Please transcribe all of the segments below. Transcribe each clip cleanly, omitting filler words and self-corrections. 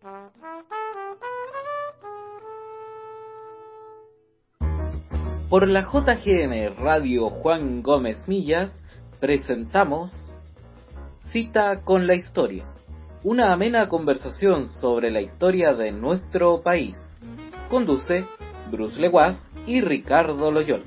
Por la JGM Radio Juan Gómez Millas presentamos Cita con la Historia, una amena conversación sobre la historia de nuestro país. Conduce Bruce Leguaz y Ricardo Loyola.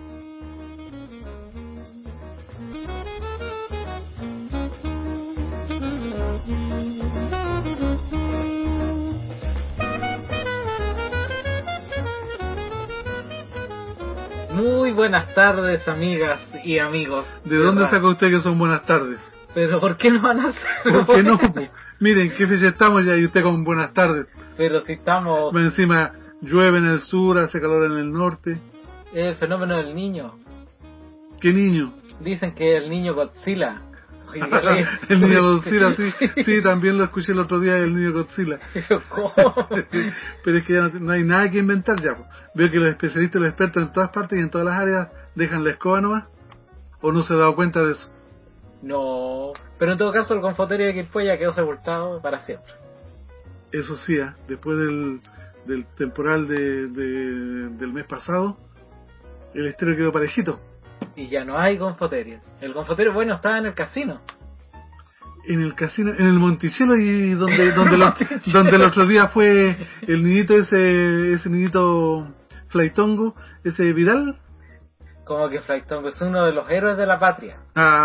Muy buenas tardes, amigas y amigos. ¿De dónde sacó usted que son buenas tardes? Pero ¿por qué no van a hacerlo? ¿Por qué no? Miren, ¿qué fecha estamos ya y usted con buenas tardes? Pero si estamos... Encima llueve en el sur, hace calor en el norte. El fenómeno del niño. ¿Qué niño? Dicen que el niño Godzilla. El niño Godzilla, sí, también lo escuché el otro día, el niño Godzilla. ¿Cómo? Pero es que ya no hay nada que inventar ya. Veo que los especialistas, los expertos en todas partes y en todas las áreas dejan la escoba nomás. ¿O no se ha dado cuenta de eso? No, pero en todo caso el Confoterio de Quilpué ya quedó sepultado para siempre. Eso sí, después del temporal del mes pasado, el estéreo quedó parejito. Y ya no hay Confoterio. El Confoterio, bueno, estaba en el casino. En el casino, en el Monticello, y donde el otro día fue el niñito ese niñito Flaitongo, ese Vidal. Como que Flaitongo es uno de los héroes de la patria.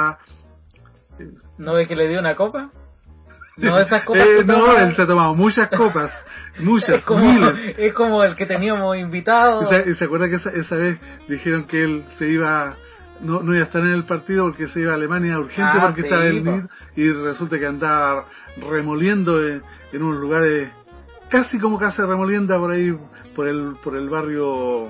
¿No ve que le dio una copa? No, esas copas no, él se ha tomado muchas copas, muchas, miles. Es como el que teníamos invitado. ¿Y se acuerda que esa vez dijeron que él se iba... No iba a estar en el partido porque se iba a Alemania urgente porque sí, estaba el niño, y resulta que andaba remoliendo en unos lugares casi como casa remolienda por ahí, por el barrio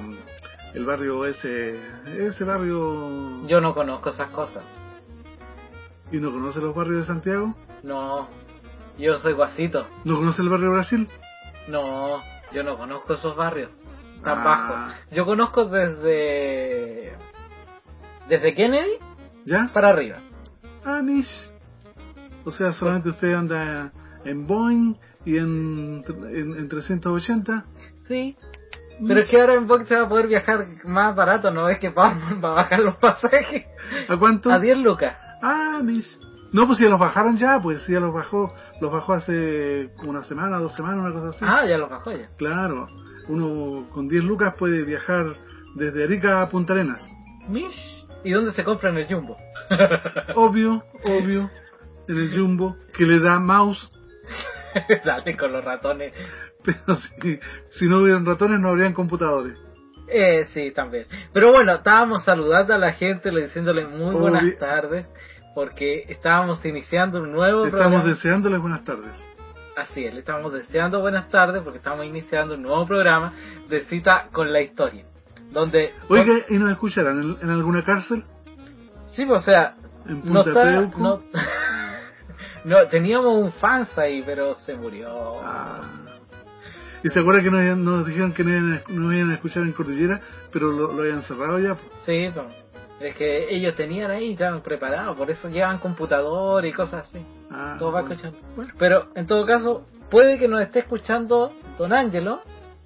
ese barrio. Yo no conozco esas cosas. ¿Y no conoce los barrios de Santiago? No, yo soy guasito. ¿No conoce el barrio Brasil? No, yo no conozco esos barrios tan bajos. Yo conozco desde Kennedy, ¿ya? Para arriba. Mish. O sea, solamente usted anda en Boeing y en 380. Sí. Pero es que ahora en Boeing se va a poder viajar más barato, ¿no? Es que va a bajar los pasajes. ¿A cuánto? A 10 lucas. Mish. No, pues si ya los bajaron ya, pues si ya los bajó hace como una semana, 2 semanas, una cosa así. Ya los bajó ya. Claro. Uno con 10 lucas puede viajar desde Arica a Punta Arenas. Mish. ¿Y dónde se compra en el Jumbo? Obvio, en el Jumbo, que le da mouse. Dale con los ratones. Pero si no hubieran ratones no habrían computadores. Sí, también. Pero bueno, estábamos saludando a la gente, diciéndole muy buenas tardes, porque estábamos iniciando un nuevo programa. Estamos deseándoles buenas tardes. Así es, le estamos deseando buenas tardes porque estamos iniciando un nuevo programa de Cita con la Historia. Donde... Oiga, ¿y nos escucharán en alguna cárcel? Sí, o sea, ¿En Punta Peuco? No, teníamos un fans ahí, pero se murió. ¿Y se acuerda que nos dijeron que no iban a escuchar en Cordillera, pero lo habían cerrado ya? Sí, no. Es que ellos tenían ahí, estaban preparados, por eso llevan computador y cosas así. Todo va escuchando. Bueno. Pero, en todo caso, puede que nos esté escuchando Don Ángelo,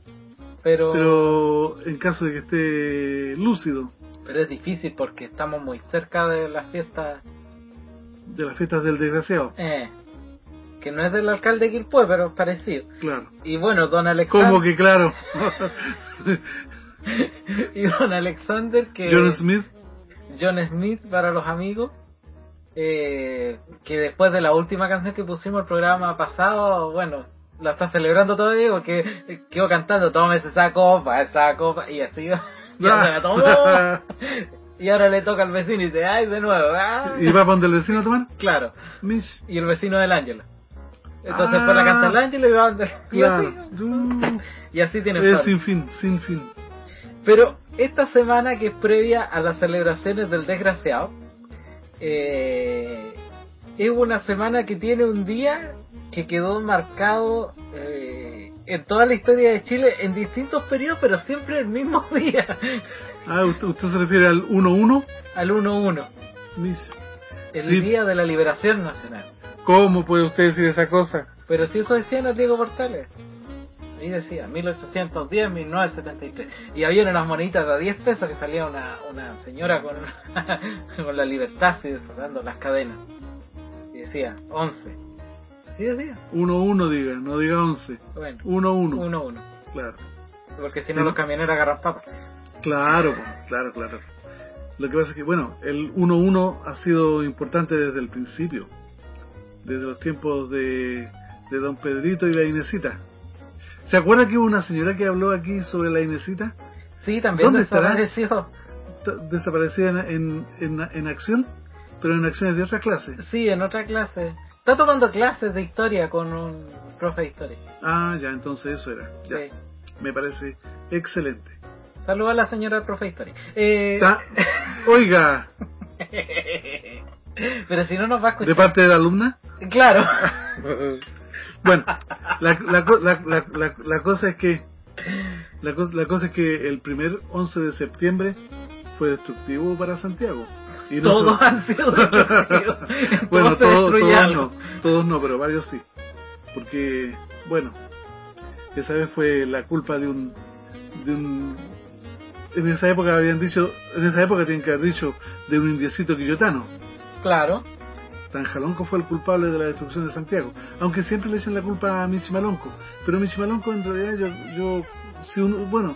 pero en caso de que esté lúcido. Pero es difícil porque estamos muy cerca de las fiestas. De las fiestas del desgraciado. Que no es del alcalde de Quilpué, pero es parecido. Claro. Y bueno, don Alexander... ¿Cómo que claro? Y don Alexander que... John Smith para los amigos. Que después de la última canción que pusimos el programa pasado, bueno, la está celebrando todavía porque quedó cantando, tómese esa copa, y así y ahora la tomó, y ahora le toca al vecino y dice, ay, de nuevo, ¿Y va para donde el vecino a tomar? Claro. Y el vecino del Ángelo. Entonces fue la canta el Ángelo y va donde... Claro. Y así tiene sin fin. Pero esta semana, que es previa a las celebraciones del desgraciado, es una semana que tiene un día que quedó marcado en toda la historia de Chile en distintos periodos, pero siempre el mismo día. ¿Usted se refiere al 1-1? Al 1-1. El día de la liberación nacional. ¿Cómo puede usted decir esa cosa? Pero si eso decía en el Diego Portales. Ahí decía, 1810, 1973. Y había unas moneditas de 10 pesos que salía una señora con, con la libertad así desatando las cadenas. Y decía, 11. ¿Sí decía? 1-1 diga, no diga 11. Bueno, 1-1. 1-1. Claro. Porque si no los camioneros agarran papas. Claro. Lo que pasa es que, bueno, el 1-1 ha sido importante desde el principio. Desde los tiempos de Don Pedrito y la Inesita. ¿Se acuerda que hubo una señora que habló aquí sobre la Inesita? Sí, también desapareció. Desaparecida en acción, pero en acciones de otra clase. Sí, en otra clase. Está tomando clases de historia con un profe de historia. Ah, ya, entonces eso era. Ya. Sí. Me parece excelente. Saludos a la señora del profe de historia. Oiga. Pero si no nos va a escuchar. ¿De parte de la alumna? Claro. Bueno, la cosa es que el primer 11 de septiembre fue destructivo para Santiago. Y todos han sido destructivos. Bueno, todos no, pero varios sí. Porque, bueno, esa vez fue la culpa de un en esa época tienen que haber dicho de un indiecito quillotano. Claro. Tanjalonco fue el culpable de la destrucción de Santiago, aunque siempre le echan la culpa a Michimalonco, pero Michimalonco en realidad si uno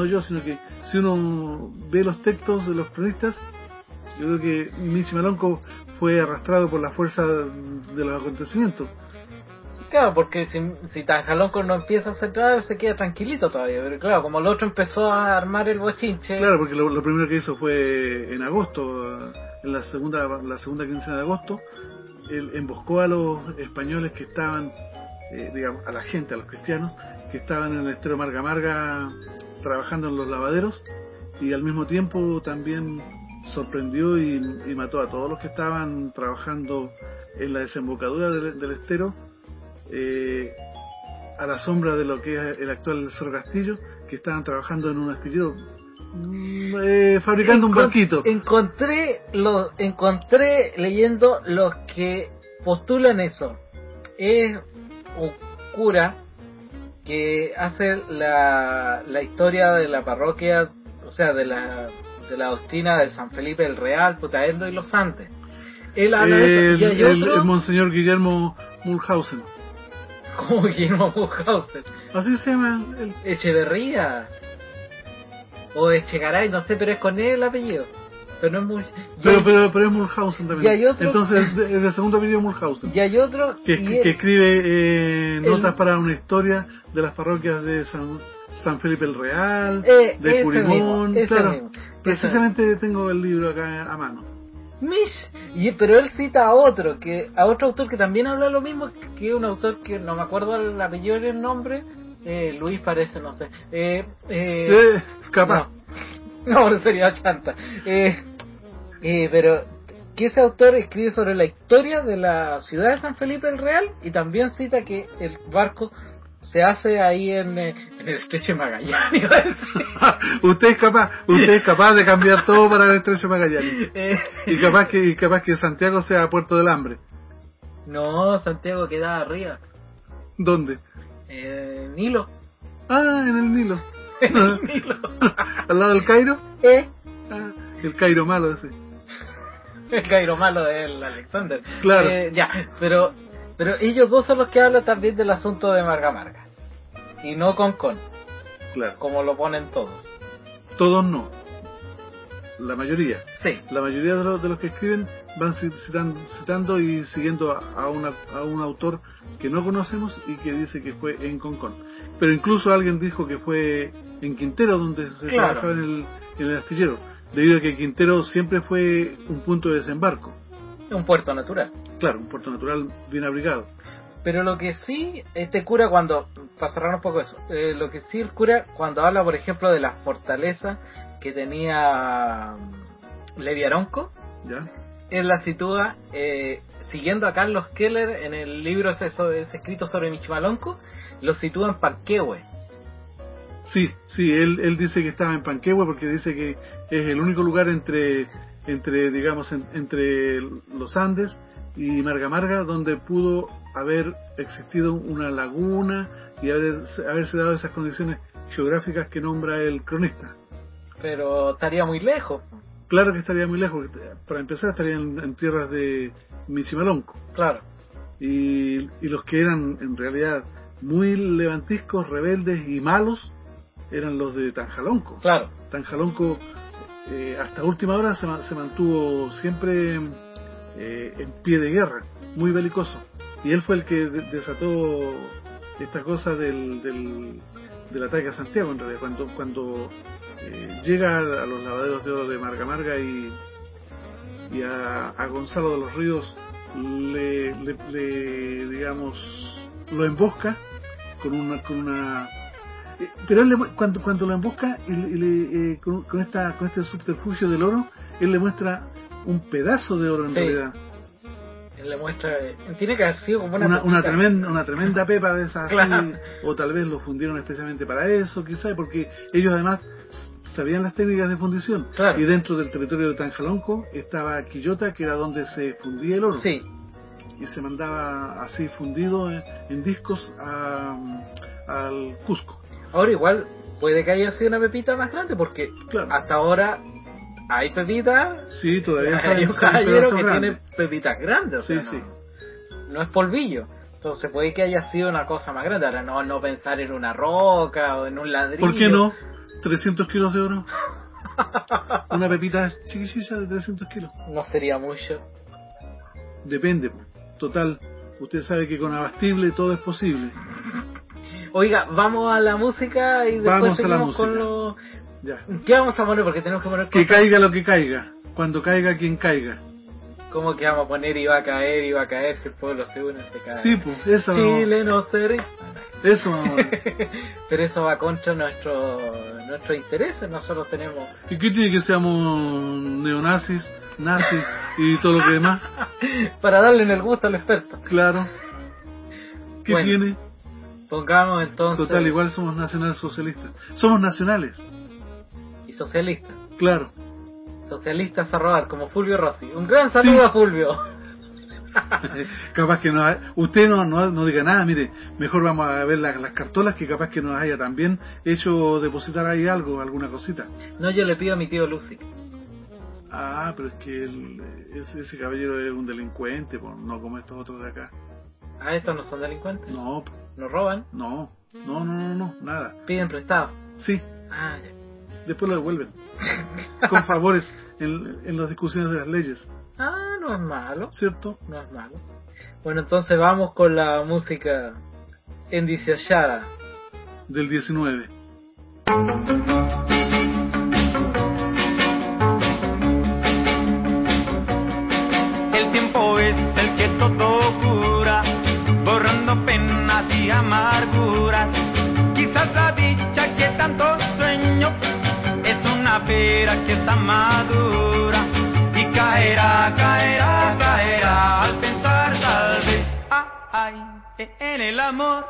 ve los textos de los cronistas, yo creo que Michimalonco fue arrastrado por la fuerza de los acontecimientos. Claro, porque si Tanjalonco no empieza a hacer nada, se queda tranquilito todavía, pero claro, como el otro empezó a armar el bochinche. Claro, porque lo primero que hizo fue en agosto, en la segunda quincena de agosto, él emboscó a los españoles que estaban, a la gente, a los cristianos, que estaban en el estero Marga Marga trabajando en los lavaderos, y al mismo tiempo también sorprendió y mató a todos los que estaban trabajando en la desembocadura del estero, a la sombra de lo que es el actual Cerro Castillo, que estaban trabajando en un astillero fabricando un barquito. Encontré leyendo los que postulan eso. Es un cura que hace la historia de la parroquia, o sea, de la doctrina de San Felipe el Real, Putaendo y los Andes. Él habla de eso. Y hay otro, el monseñor Guillermo Mulhausen. ¿Cómo Guillermo Mulhausen? Así se llama. Echeverría. O Echegaray, no sé, pero es con él el apellido. Pero no es muy... Pero es Mulhausen también. Y hay otro... Entonces es de segundo apellido Mulhausen. Y hay otro... Que escribe notas para una historia de las parroquias de San Felipe el Real, de Purimón. Claro, precisamente tengo el libro acá a mano. Pero él cita a otro autor que también habla lo mismo, que es un autor que no me acuerdo el apellido ni el nombre. Luis parece, no sé. Capaz. No, sería chanta. Pero que ese autor escribe sobre la historia de la ciudad de San Felipe el Real, y también cita que el barco se hace ahí en el estrecho de Magallanes. Usted es capaz de cambiar todo para el estrecho de Magallanes. Y capaz que Santiago sea Puerto del Hambre. No, Santiago queda arriba. ¿Dónde? Nilo. Ah, en el Nilo. En el Nilo. ¿Al lado del Cairo? El Cairo malo ese. El Cairo malo del Alexander. Claro. Ya, pero ellos dos son los que hablan también del asunto de Marga Marga. Y no con. Claro. Como lo ponen todos. Todos no. La mayoría. Sí. La mayoría de los que escriben van citando y siguiendo a un autor que no conocemos y que dice que fue en Concón. Pero incluso alguien dijo que fue en Quintero donde se trabajaba en el astillero, debido a que Quintero siempre fue un punto de desembarco. Un puerto natural. Claro, un puerto natural bien abrigado. Pero lo que sí, este cura cuando, para cerrar un poco eso, lo que sí el cura cuando habla, por ejemplo, de las fortalezas que tenía Leviaronco, ¿ya? Él la sitúa siguiendo a Carlos Keller en el libro ese escrito sobre Michimalonco, lo sitúa en Panquehue. Sí, él dice que estaba en Panquehue porque dice que es el único lugar entre los Andes y Marga Marga donde pudo haber existido una laguna y haberse dado esas condiciones geográficas que nombra el cronista. Pero estaría muy lejos. Claro que estaría muy lejos. Para empezar, estaría en tierras de Michimalonco. Claro. Y los que eran en realidad muy levantiscos, rebeldes y malos eran los de Tanjalonco. Claro. Tanjalonco hasta última hora se mantuvo siempre en pie de guerra, muy belicoso. Y él fue el que desató esta cosa del ataque a Santiago, en realidad, cuando llega a los lavaderos de oro de Marga Marga y a Gonzalo de los Ríos le digamos lo embosca con una pero él cuando lo embosca con este subterfugio del oro, él le muestra un pedazo de oro en realidad. Él le muestra, tiene que haber sido como una tremenda pepa de esas, claro. O tal vez lo fundieron especialmente para eso, quizás, porque ellos además sabían las técnicas de fundición. Claro. Y dentro del territorio de Tanjalonco estaba Quillota, que era donde se fundía el oro. Sí. Y se mandaba así fundido en discos al Cusco. Ahora igual puede que haya sido una pepita más grande, porque claro, hasta ahora hay pepitas. Sí, todavía hay un caballero que tiene pepitas grandes, o sea, sí. No es polvillo. Entonces puede que haya sido una cosa más grande. Ahora no pensar en una roca o en un ladrillo. ¿Por qué no? 300 kilos de oro. Una pepita chiquitita de 300 kilos. No sería mucho. Depende. Total, usted sabe que con abastible todo es posible. Oiga, vamos a la música y después seguimos con lo... Ya. ¿Qué vamos a poner? Porque tenemos que poner cosas. Que caiga lo que caiga. Cuando caiga quien caiga. ¿Cómo que vamos a poner iba a caer si el pueblo se une se cae? Sí, pues, eso. Chile no se ríe. Eso vamos. Pero eso va contra nuestros intereses. Nosotros tenemos... ¿Y qué tiene que seamos neonazis, nazis y todo lo que demás? Para darle en el gusto al experto. Claro. ¿Qué tiene? Pongamos entonces... Total, igual somos nacionalsocialistas. Somos nacionales. Y socialistas. Claro. Socialistas a robar, como Fulvio Rossi. Un gran saludo a Fulvio. Capaz que usted no diga nada, mire, mejor vamos a ver las cartolas, que capaz que nos haya también hecho depositar ahí alguna cosita. No, yo le pido a mi tío Lucy. Ah, pero es que ese caballero es un delincuente, no como estos otros de acá. ¿Ah, estos no son delincuentes? No. ¿No roban? No, nada. ¿Piden prestado? Sí. Ah, ya. Después lo devuelven. Con favores en las discusiones de las leyes. Ah, no es malo. ¿Cierto? No es malo. Bueno, entonces vamos con la música endiciallada. Del 19. El tiempo es el que todo cura, borrando penas y amarguras. Quizás la dicha que tanto sueño es una pera que está madura y caerá al pensar tal vez en el amor.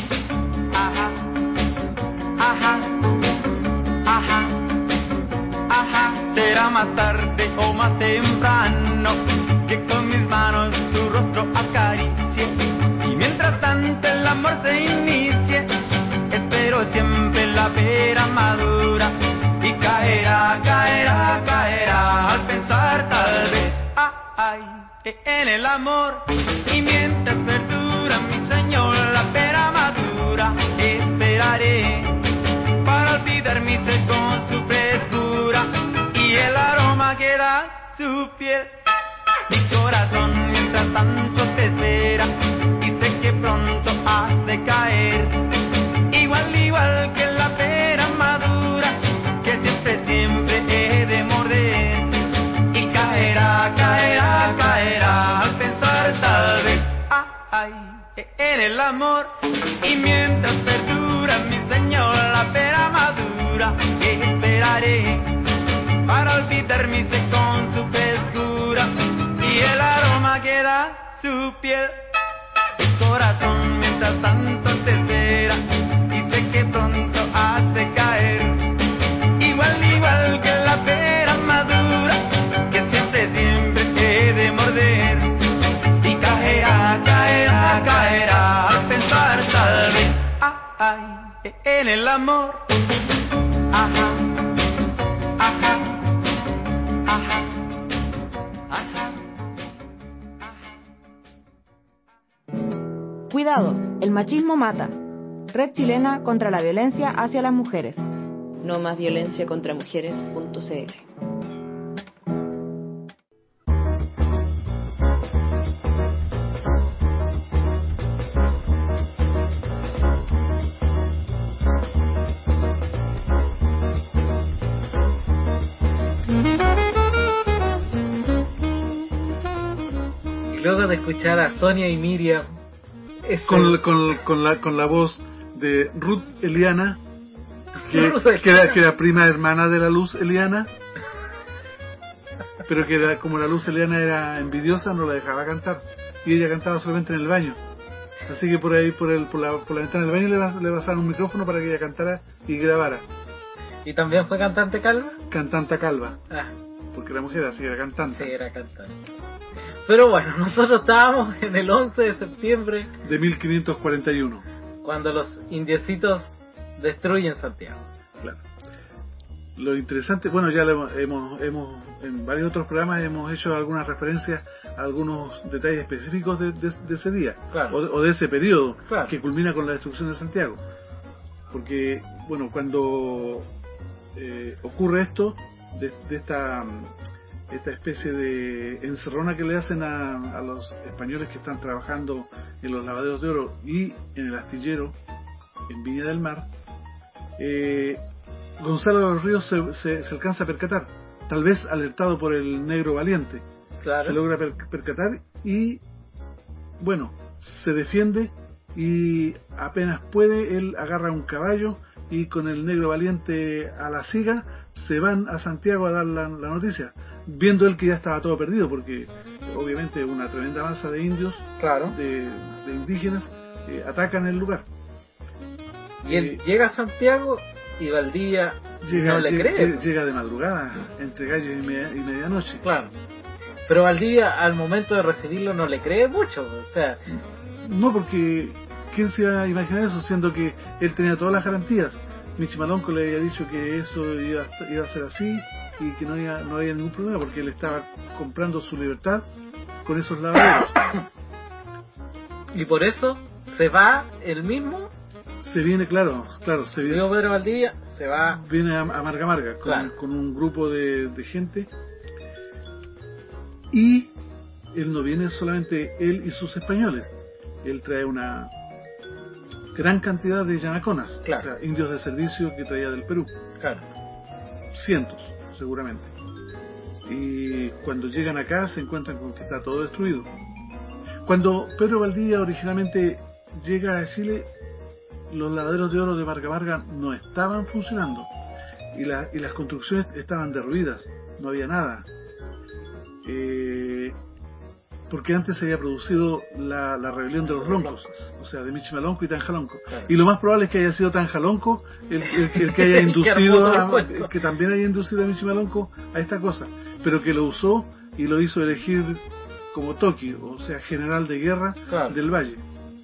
Será más tarde o más temprano que con mis manos tu rostro acaricie, y mientras tanto el amor se inicie, espero siempre la pera madura y caerá al pensar tal vez en el amor. Y mientras perdura, mi señor, la pera madura, esperaré para olvidar mi sed con su frescura y el aroma que da su piel. Mi corazón mientras tanto te espera y sé que pronto has de caer, igual que la pera madura que siempre he de morder, y caerá al pensar tal vez en el amor. Y mientras perdura, mi señor, la pera madura, esperaré para olvidar mi sed con su frescura y el aroma que da su piel. Mi corazón mientras tanto te espera y sé que pronto has de caer, igual que la pera madura que siempre he de morder, y caerá hay en el amor. Ajá, ajá, ajá, ajá. Cuidado, el machismo mata. Red chilena contra la violencia hacia las mujeres. No más violencia contra mujeres.cl. Luego de escuchar a Sonia y Miriam con la voz de Ruth Eliana, que era prima hermana de la Luz Eliana, pero que era, como la Luz Eliana era envidiosa, no la dejaba cantar y ella cantaba solamente en el baño, así que por ahí por la ventana del baño le pasaron un micrófono para que ella cantara y grabara. ¿Y también fue cantante calva? Cantante calva. Porque era mujer, así era cantante. Sí, era cantante. Pero bueno, nosotros estábamos en el 11 de septiembre de 1541, cuando los indiecitos destruyen Santiago. Claro. Lo interesante, bueno, ya hemos en varios otros programas hemos hecho algunas referencias a algunos detalles específicos de ese día, claro, o de ese periodo, claro, que culmina con la destrucción de Santiago. Porque, bueno, cuando ocurre esto, de esta especie de encerrona que le hacen a los españoles que están trabajando en los lavaderos de oro y en el astillero en Viña del Mar, Gonzalo de los Ríos se alcanza a percatar, tal vez alertado por el Negro Valiente. Claro. Se logra percatar y, bueno, se defiende y apenas puede, él agarra un caballo y con el Negro Valiente a la siga se van a Santiago a dar la noticia, viendo él que ya estaba todo perdido, porque obviamente una tremenda masa de indios, claro, de indígenas, atacan el lugar. Y él llega a Santiago y Valdivia no le cree. Llega de madrugada, entre gallo y medianoche. Claro. Pero Valdivia al momento de recibirlo no le cree mucho, o sea... No, porque ¿quién se iba a imaginar eso, siendo que él tenía todas las garantías? Michimalonco le había dicho que eso iba a ser así y que no había ningún problema, porque él estaba comprando su libertad con esos lavaderos. Y por eso se va él mismo. Se viene, claro, se viene. Pedro Valdivia se va. Viene a Marga claro, con un grupo de gente. Y él no viene solamente él y sus españoles. Él trae una gran cantidad de yanaconas, claro, o sea, indios de servicio que traía del Perú. Claro. Cientos, seguramente. Y cuando llegan acá se encuentran con que está todo destruido. Cuando Pedro Valdivia originalmente llega a Chile, los lavaderos de oro de Marga no estaban funcionando y las construcciones estaban derruidas, no había nada. Porque antes se había producido la rebelión de los loncos, o sea, de Michimalonco y Tanjalonco. Claro. Y lo más probable es que haya sido Tanjalonco el que haya inducido, que también haya inducido a Michimalonco a esta cosa, pero que lo usó y lo hizo elegir como Toki, o sea, general de guerra, claro, del Valle.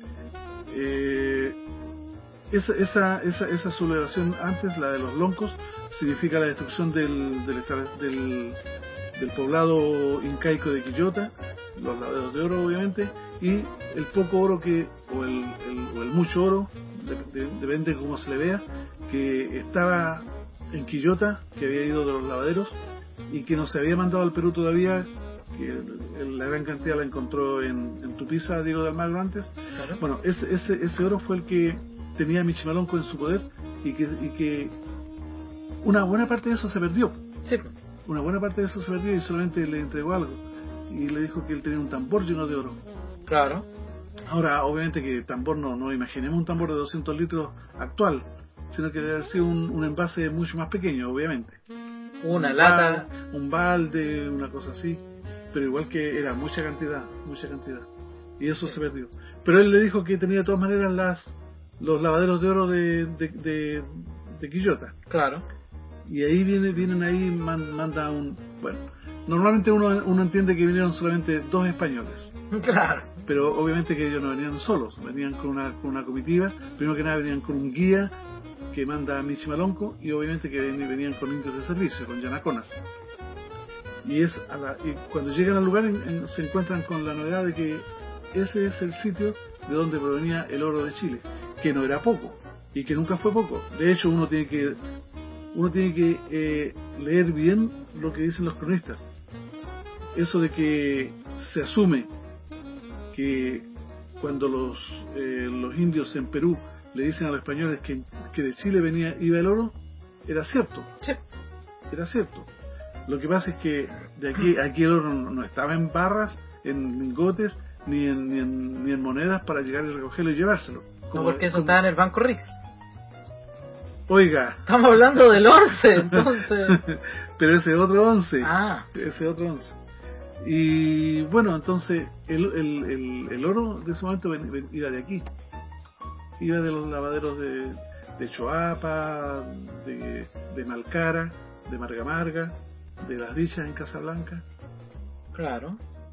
Esa sublevación antes, la de los loncos, significa la destrucción del poblado incaico de Quillota, los lavaderos de oro obviamente, y el poco oro o el mucho oro, depende de cómo se le vea, que estaba en Quillota, que había ido de los lavaderos y que no se había mandado al Perú todavía, que la gran cantidad la encontró en Tupiza, Diego de Almagro antes. Claro. Bueno, ese oro fue el que tenía Michimalonco en su poder y que una buena parte de eso se perdió. Sí. Una buena parte de eso se perdió y solamente le entregó algo y le dijo que él tenía un tambor lleno de oro. Claro. Ahora, obviamente que tambor no imaginemos un tambor de 200 litros actual, sino que debe haber sido un envase mucho más pequeño, obviamente. Una lata. Un balde, una cosa así, pero igual que era mucha cantidad, y eso se perdió. Pero él le dijo que tenía de todas maneras los lavaderos de oro de Quillota. Claro. Y ahí vienen ahí, manda Normalmente uno entiende que vinieron solamente 2 españoles. Claro. Pero obviamente que ellos no venían solos, venían con una comitiva. Primero que nada venían con un guía que manda a Michimalonco, y obviamente que venían con indios de servicio, con yanaconas. Y cuando llegan al lugar se encuentran con la novedad de que ese es el sitio de donde provenía el oro de Chile, que no era poco y que nunca fue poco. De hecho, uno tiene que leer bien lo que dicen los cronistas. Eso de que se asume que cuando los indios en Perú le dicen a los españoles que de Chile iba el oro, era cierto. Sí. Era cierto. Lo que pasa es que de aquí el oro no estaba en barras, en lingotes, ni en monedas para llegar y recogerlo y llevárselo. No, porque eso estaba en el Banco Rix. Oiga. Estamos hablando del 11, entonces. Pero ese otro 11. Ah. Ese otro 11. Y bueno, entonces el oro de ese momento iba de aquí. Iba de los lavaderos de Choapa, de Malcara, de Marga, de Las Dichas en Casablanca. Claro.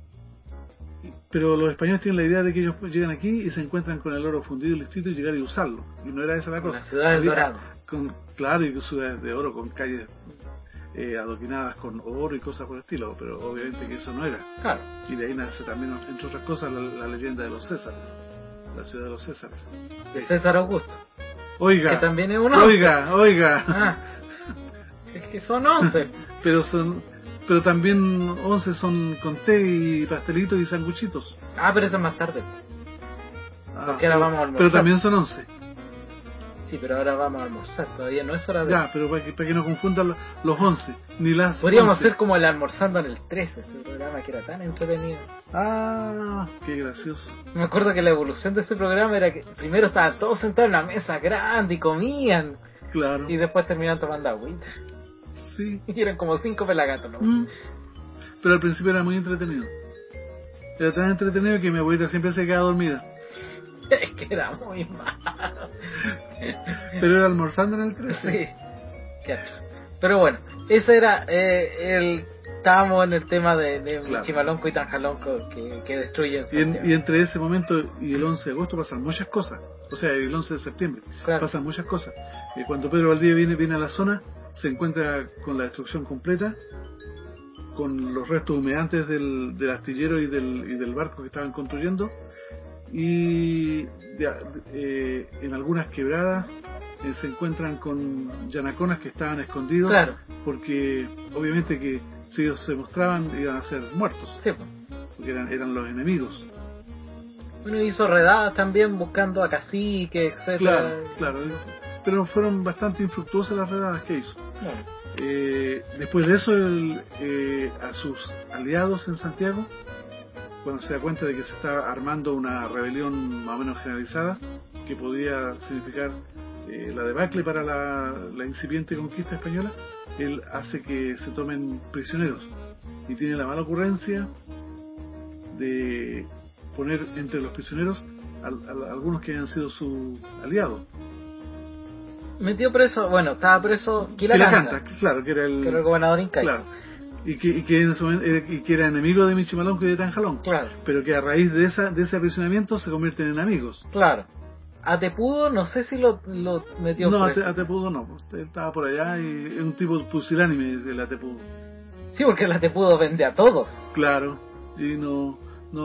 Pero los españoles tienen la idea de que ellos llegan aquí y se encuentran con el oro fundido y listo, y llegar y usarlo. Y no era esa la cosa. La ciudad del dorado. Claro, y ciudades de oro con calles adoquinadas con oro y cosas por el estilo, pero obviamente que eso no era. Claro. Y de ahí nace también, entre otras cosas, la leyenda de los Césares, la ciudad de los Césares. De César Augusto. Oiga. Que también es un 11. Oiga. Ah, es que son 11. Pero también 11 son con té y pastelitos y sanguchitos. Ah, pero eso es más tarde. Porque ahora vamos a almorzar. Pero también son 11. Sí, pero ahora vamos a almorzar, todavía no es hora de... Ya, pero para que no confundan los 11, ni las Podríamos 11. hacer como el almorzando en el 13, ese programa que era tan entretenido. Ah, qué gracioso. Me acuerdo que la evolución de ese programa era que primero estaban todos sentados en una mesa grande y comían. Claro. Y después terminaban tomando agüita. Sí. Y eran como 5 pelagatos, ¿no? Pero al principio era muy entretenido. Era tan entretenido que mi abuelita siempre se quedaba dormida. Es que era muy malo. Pero era almorzando en el 13. Sí. Claro. Pero bueno, ese era estábamos en el tema de claro. Chimalonco y Tanjalonco que destruyen y entre ese momento y el 11 de agosto pasan muchas cosas. O sea, el 11 de septiembre claro. Pasan muchas cosas. Cuando Pedro Valdivia viene a la zona, se encuentra con la destrucción completa, con los restos humeantes del astillero y del barco que estaban construyendo, y en algunas quebradas se encuentran con yanaconas que estaban escondidos, claro. Porque obviamente que si ellos se mostraban iban a ser muertos, sí. Porque eran los enemigos. Bueno, hizo redadas también buscando a caciques, etcétera. Claro, pero fueron bastante infructuosas las redadas que hizo. Claro. Después de eso, a sus aliados en Santiago, cuando se da cuenta de que se está armando una rebelión más o menos generalizada, que podía significar la debacle para la incipiente conquista española, él hace que se tomen prisioneros y tiene la mala ocurrencia de poner entre los prisioneros a algunos que hayan sido sus aliados. Metió preso, bueno, estaba preso Quilacanta, claro, que era el gobernador incaico. Claro. Y que en ese momento, y que era enemigo de Michimalonco y de Tanjalonco. Claro. Pero que a raíz de ese aprisionamiento se convierten en amigos. Claro. A Tepudo no sé si lo metió preso. No, a Tepudo no. Estaba por allá y es un tipo pusilánime el Atepudo. Sí, porque el Atepudo vende a todos. Claro. Y no.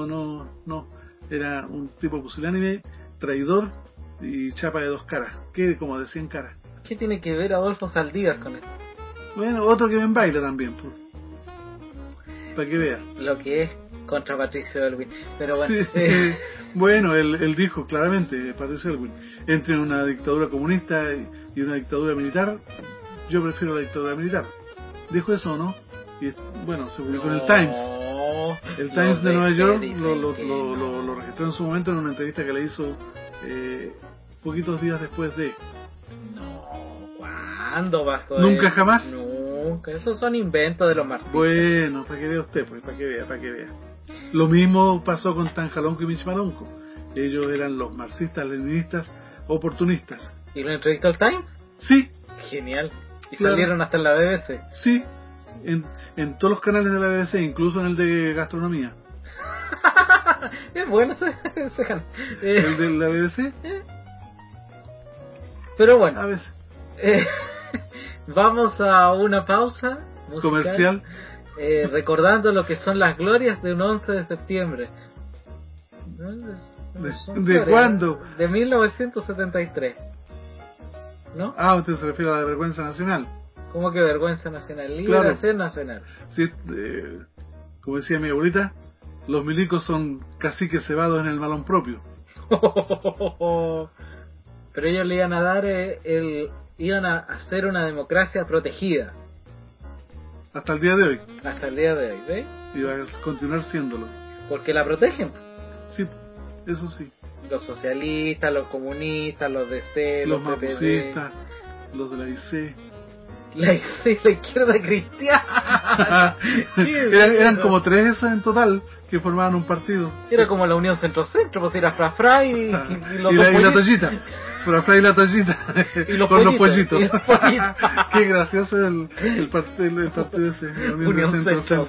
Era un tipo pusilánime, traidor y chapa de 2 caras. Que como de 100 caras. ¿Qué tiene que ver Adolfo Saldívar con esto? Bueno, otro que ven baila también, pues. Para que vea. Lo que es contra Patricio Elwin. Pero bueno. Sí. Bueno, él dijo claramente, Patricio Elwin, entre una dictadura comunista y una dictadura militar, yo prefiero la dictadura militar. Dijo eso, ¿no? Y bueno, se publicó en el Times. El Times de Nueva York lo registró en su momento en una entrevista que le hizo poquitos días después de. ¿Cuándo pasó? ¿Nunca jamás? Nunca, esos son inventos de los marxistas. Bueno, para que vea usted, pues, para que vea. Lo mismo pasó con Tanjalonco y Michimalonco. Ellos eran los marxistas, leninistas, oportunistas. ¿Y lo entrevistó el Times? Sí. Genial. ¿Y claro. Salieron hasta en la BBC? Sí. en todos los canales de la BBC, incluso en el de gastronomía. Es bueno ese canal. ¿El de la BBC? Pero bueno, a veces. Vamos a una pausa musical, comercial, recordando lo que son las glorias de un 11 de septiembre. ¿De cuándo? De 1973. ¿No? Ah, usted se refiere a la vergüenza nacional. ¿Cómo que vergüenza nacional? Liberación nacional. Sí, como decía mi abuelita, los milicos son caciques cebados en el malón propio. Pero ellos le iban a dar iban a hacer una democracia protegida. Hasta el día de hoy. Hasta el día de hoy, ¿ves? Y va a continuar siéndolo. Porque la protegen. Sí, eso sí. Los socialistas, los comunistas, los DC, los mapucistas, los de la IC. La IC, la izquierda cristiana. eran como 3 esos en total que formaban un partido. Era como la Unión Centro-Centro, pues era Frafra y la Toyita. Frafra y la Toyita. Y los con pollitos, los pollitos. Qué gracioso el partido ese. La Unión Centro-Centro.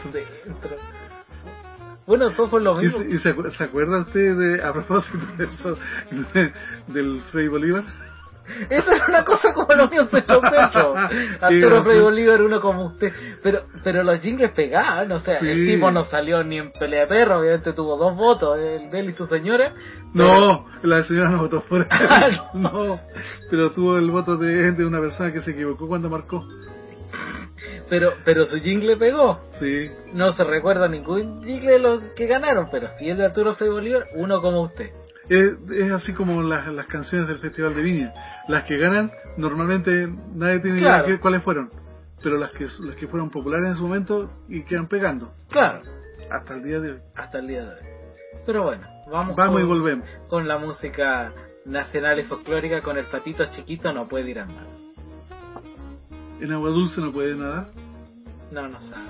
Bueno, después fue lo mismo. ¿Y se acuerda usted a propósito de eso, del Frei Bolívar? Eso era una cosa como la Unión Centro-Centro. Arturo Frei Bolívar, uno como usted. Pero los jingles pegaban, o sea, el tipo no salió ni en pelea de perro, obviamente tuvo 2 votos, el de él y su señora. No, la señora no votó por él. No, pero tuvo el voto de una persona que se equivocó cuando marcó. Pero su jingle pegó. Sí. No se recuerda ningún jingle de los que ganaron, pero si es de Arturo Frei Bolívar, uno como usted. Es así como las canciones del Festival de Viña. Las que ganan, normalmente nadie tiene idea de cuáles fueron. Pero las que fueron populares en su momento y quedan pegando. Claro. Hasta el día de hoy. Hasta el día de hoy. Pero bueno, vamos y volvemos. Con la música nacional y folclórica, con el patito chiquito no puede ir a mar. ¿En agua dulce no puede nadar? No sabe.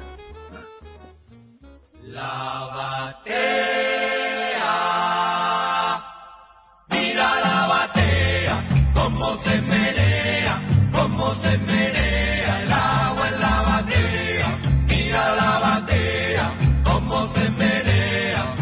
La batea, mira la batea, cómo se menea el agua en la batea, mira la batea, cómo se menea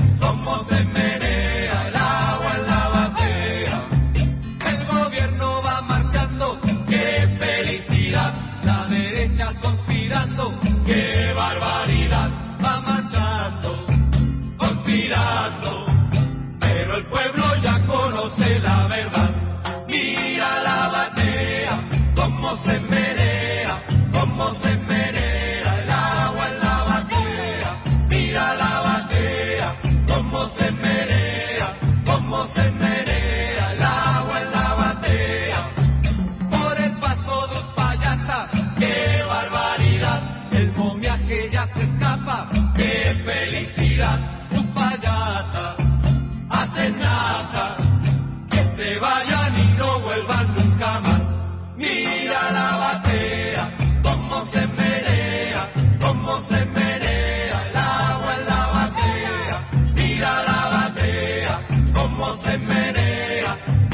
el agua en la batea. El gobierno va marchando, qué felicidad, la derecha conspirando, qué barbaridad, va marchando, conspirando, pero el pueblo ya conoce la verdad. Mira la batea, cómo se menea el agua en la batea. Mira la batea, cómo se menea el agua en la batea. Por el paso de un payasa, qué barbaridad, el momiaje ya se escapa, qué felicidad, un payasa hace nada, que se vayan y no vuelvan nunca más. Mira la batea, cómo se menea el agua en la batea. Mira la batea, cómo se menea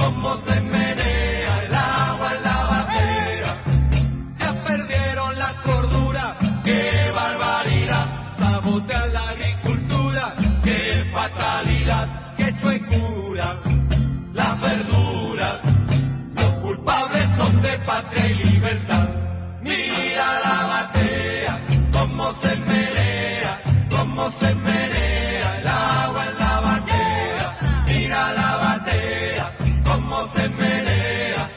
el agua en la batea. Ya perdieron la cordura, qué barbaridad, sabotean la agricultura, qué fatalidad, qué chuecura, las verduras, los culpables son de patria y libertad. Mira la batea, cómo se menea el agua en la batea. Mira la batea, cómo se menea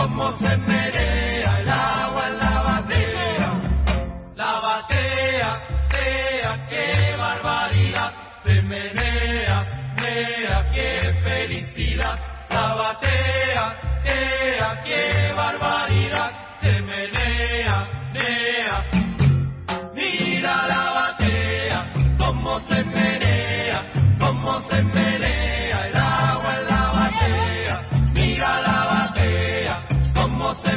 el agua en la batea. La batea, qué barbaridad, se menea, qué felicidad. La batea, qué barbaridad, se menea. Mira la batea, cómo se menea el agua en la batea. Mira la batea, cómo se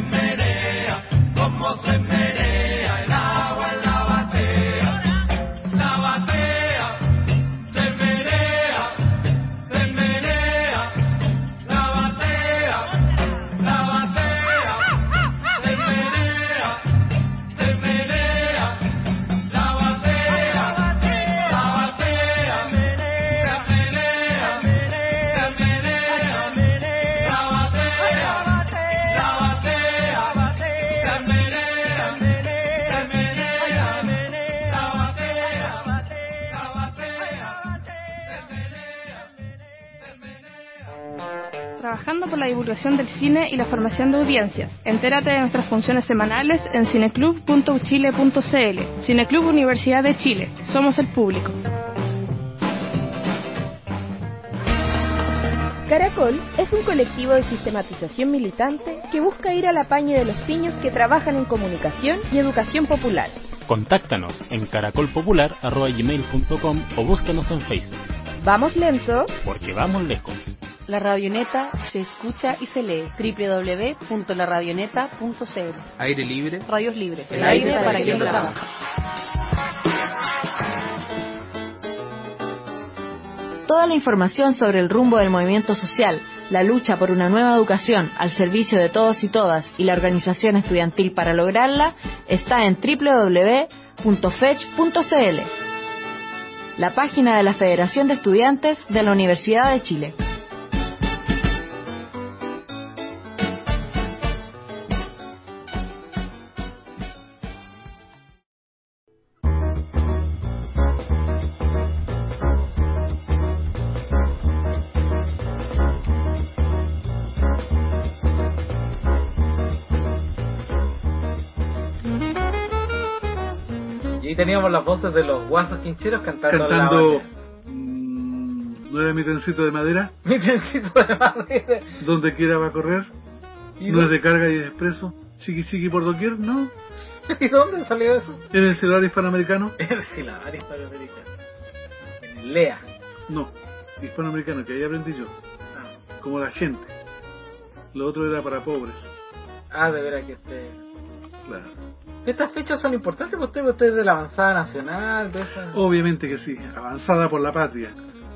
trabajando por la divulgación del cine y la formación de audiencias. Entérate de nuestras funciones semanales en cineclub.uchile.cl. Cineclub Universidad de Chile. Somos el público. Caracol es un colectivo de sistematización militante que busca ir a la paña de los piños que trabajan en comunicación y educación popular. Contáctanos en caracolpopular@gmail.com o búscanos en Facebook. ¿Vamos lento? Porque vamos lejos. La Radioneta se escucha y se lee. www.laradioneta.cl. Aire libre. Radios libres. El aire para quien lo trabaja. Toda la información sobre el rumbo del movimiento social, la lucha por una nueva educación al servicio de todos y todas y la organización estudiantil para lograrla está en www.fech.cl, la página de la Federación de Estudiantes de la Universidad de Chile. Teníamos las voces de los guasos quincheros cantando ¿no era mi trencito de madera? Mi trencito de madera. Donde quiera va a correr. No es de carga y es expreso. Chiqui chiqui por doquier, ¿no? ¿Y dónde salió eso? En el celular hispanoamericano. En el celular hispanoamericano. En el LEA. No, hispanoamericano, que ahí aprendí yo. Como la gente. Lo otro era para pobres. De veras que Claro. ¿Estas fechas son importantes para usted es de la avanzada nacional? De esa... Obviamente que sí, avanzada por la patria.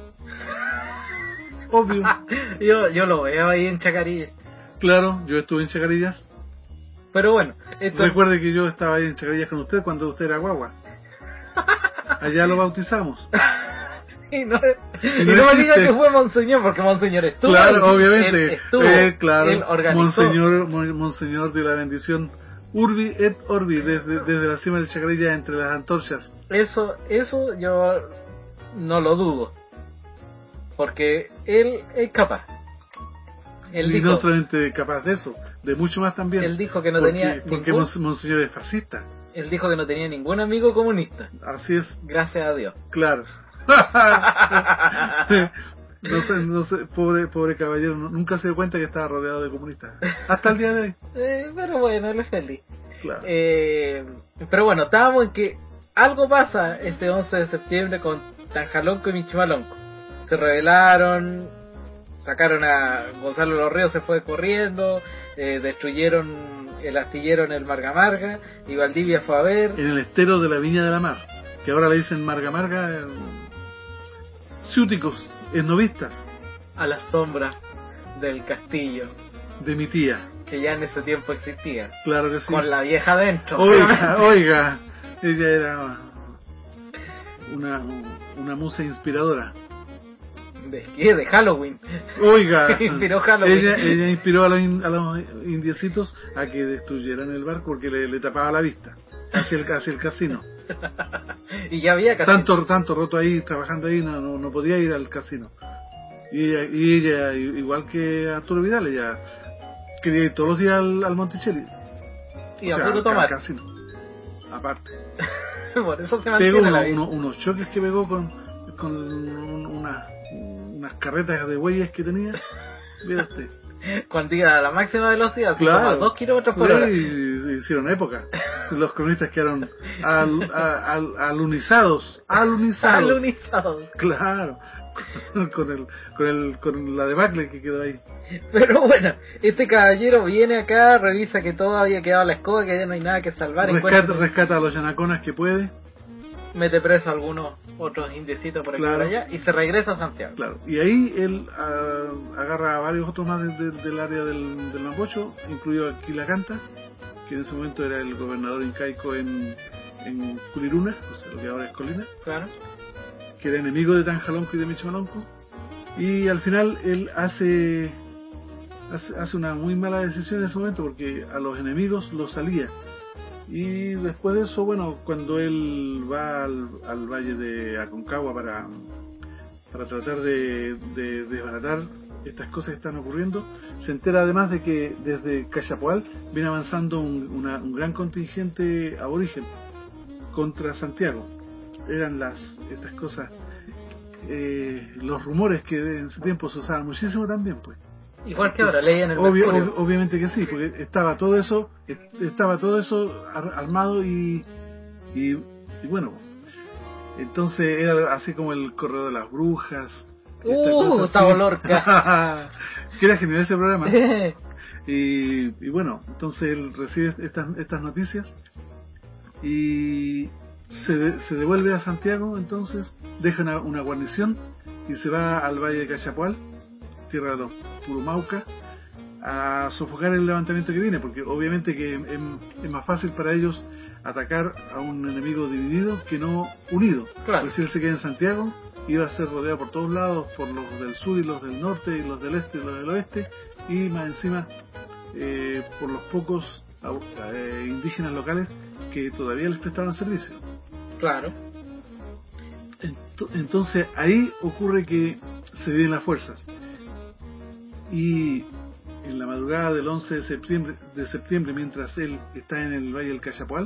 Obvio. yo lo veo ahí en Chacarillas. Claro, yo estuve en Chacarillas. Pero bueno. Recuerde que yo estaba ahí en Chacarillas con usted cuando usted era guagua. Allá lo bautizamos. y no me diga que fue Monseñor, porque Monseñor estuvo. Claro, obviamente. Claro, él organizó. Monseñor de la bendición. Urbi et Orbi, desde la cima del Chacarilla entre las antorchas. Eso yo no lo dudo. Porque él es capaz. Y no solamente capaz de eso, de mucho más también. Él dijo que no porque Monseñor es fascista. Él dijo que no tenía ningún amigo comunista. Así es. Gracias a Dios. Claro. No sé, pobre caballero, nunca se dio cuenta que estaba rodeado de comunistas. Hasta el día de hoy. Pero bueno, él es feliz. Claro. Pero bueno, estábamos en que algo pasa este 11 de septiembre con Tanjalonco y Michimalonco. Se rebelaron, sacaron a Gonzalo Los Ríos, se fue corriendo, destruyeron el astillero en el Marga Marga, y Valdivia fue a ver. En el estero de la Viña de la Mar, que ahora le dicen Marga Marga, ciúticos. Esnovistas. A las sombras del castillo de mi tía, que ya en ese tiempo existía. Claro que sí. Con la vieja adentro. Oiga, ella era una musa inspiradora. ¿De qué? De Halloween. Oiga, inspiró Halloween. Ella inspiró a los indiecitos a que destruyeran el barco porque le tapaba la vista hacia el casino. Y ya había casino. Tanto roto ahí, trabajando ahí, no podía ir al casino. Y ella, igual que Arturo Vidal, ella quería ir todos los días al Monticelli. Y a puro tomar. Al casino. Aparte. Por eso se mantiene unos choques que pegó con unas carretas de bueyes que tenía. Mira usted. Cuando iba a la máxima velocidad, claro, a 2 kilómetros por hora. Y hicieron época. Los cronistas quedaron alunizados. Claro. Con la debacle que quedó ahí. Pero bueno, este caballero viene acá, revisa que todo había quedado a la escoba, que ya no hay nada que salvar. Rescata a los yanaconas que puede. Mete preso a algunos otros indecitos por aquí por allá y se regresa a Santiago. Claro. Y ahí él agarra a varios otros más del área del Mapocho, incluido a Quilacanta, que en ese momento era el gobernador incaico en Culiruna, o sea, lo que ahora es Colina. Claro. Que era enemigo de Tanjalonco y de Michimalonco. Y al final él hace una muy mala decisión en ese momento porque a los enemigos los salía. Y después de eso, bueno, cuando él va al valle de Aconcagua para tratar de desbaratar estas cosas que están ocurriendo, se entera además de que desde Cachapoal viene avanzando un gran contingente aborigen contra Santiago. Eran estas cosas, los rumores que en ese tiempo se usaban muchísimo también, pues. Igual que ahora, leían el Mercurio. Obviamente que sí, porque estaba todo eso armado y bueno, entonces era así como el correo de las brujas. Gustavo Lorca. Que era genial ese programa. y bueno, entonces él recibe estas noticias y se devuelve a Santiago. Entonces deja una guarnición y se va al valle de Cachapoal, tierra de los Purumauca, a sofocar el levantamiento que viene, porque obviamente que es más fácil para ellos atacar a un enemigo dividido que no unido. Claro. Porque si él se queda en Santiago, iba a ser rodeado por todos lados, por los del sur y los del norte, y los del este y los del oeste, y más encima por los pocos indígenas locales que todavía les prestaban servicio. Claro. Entonces ahí ocurre que se dividen las fuerzas, y en la madrugada del 11 de septiembre, mientras él está en el valle del Cachapoal,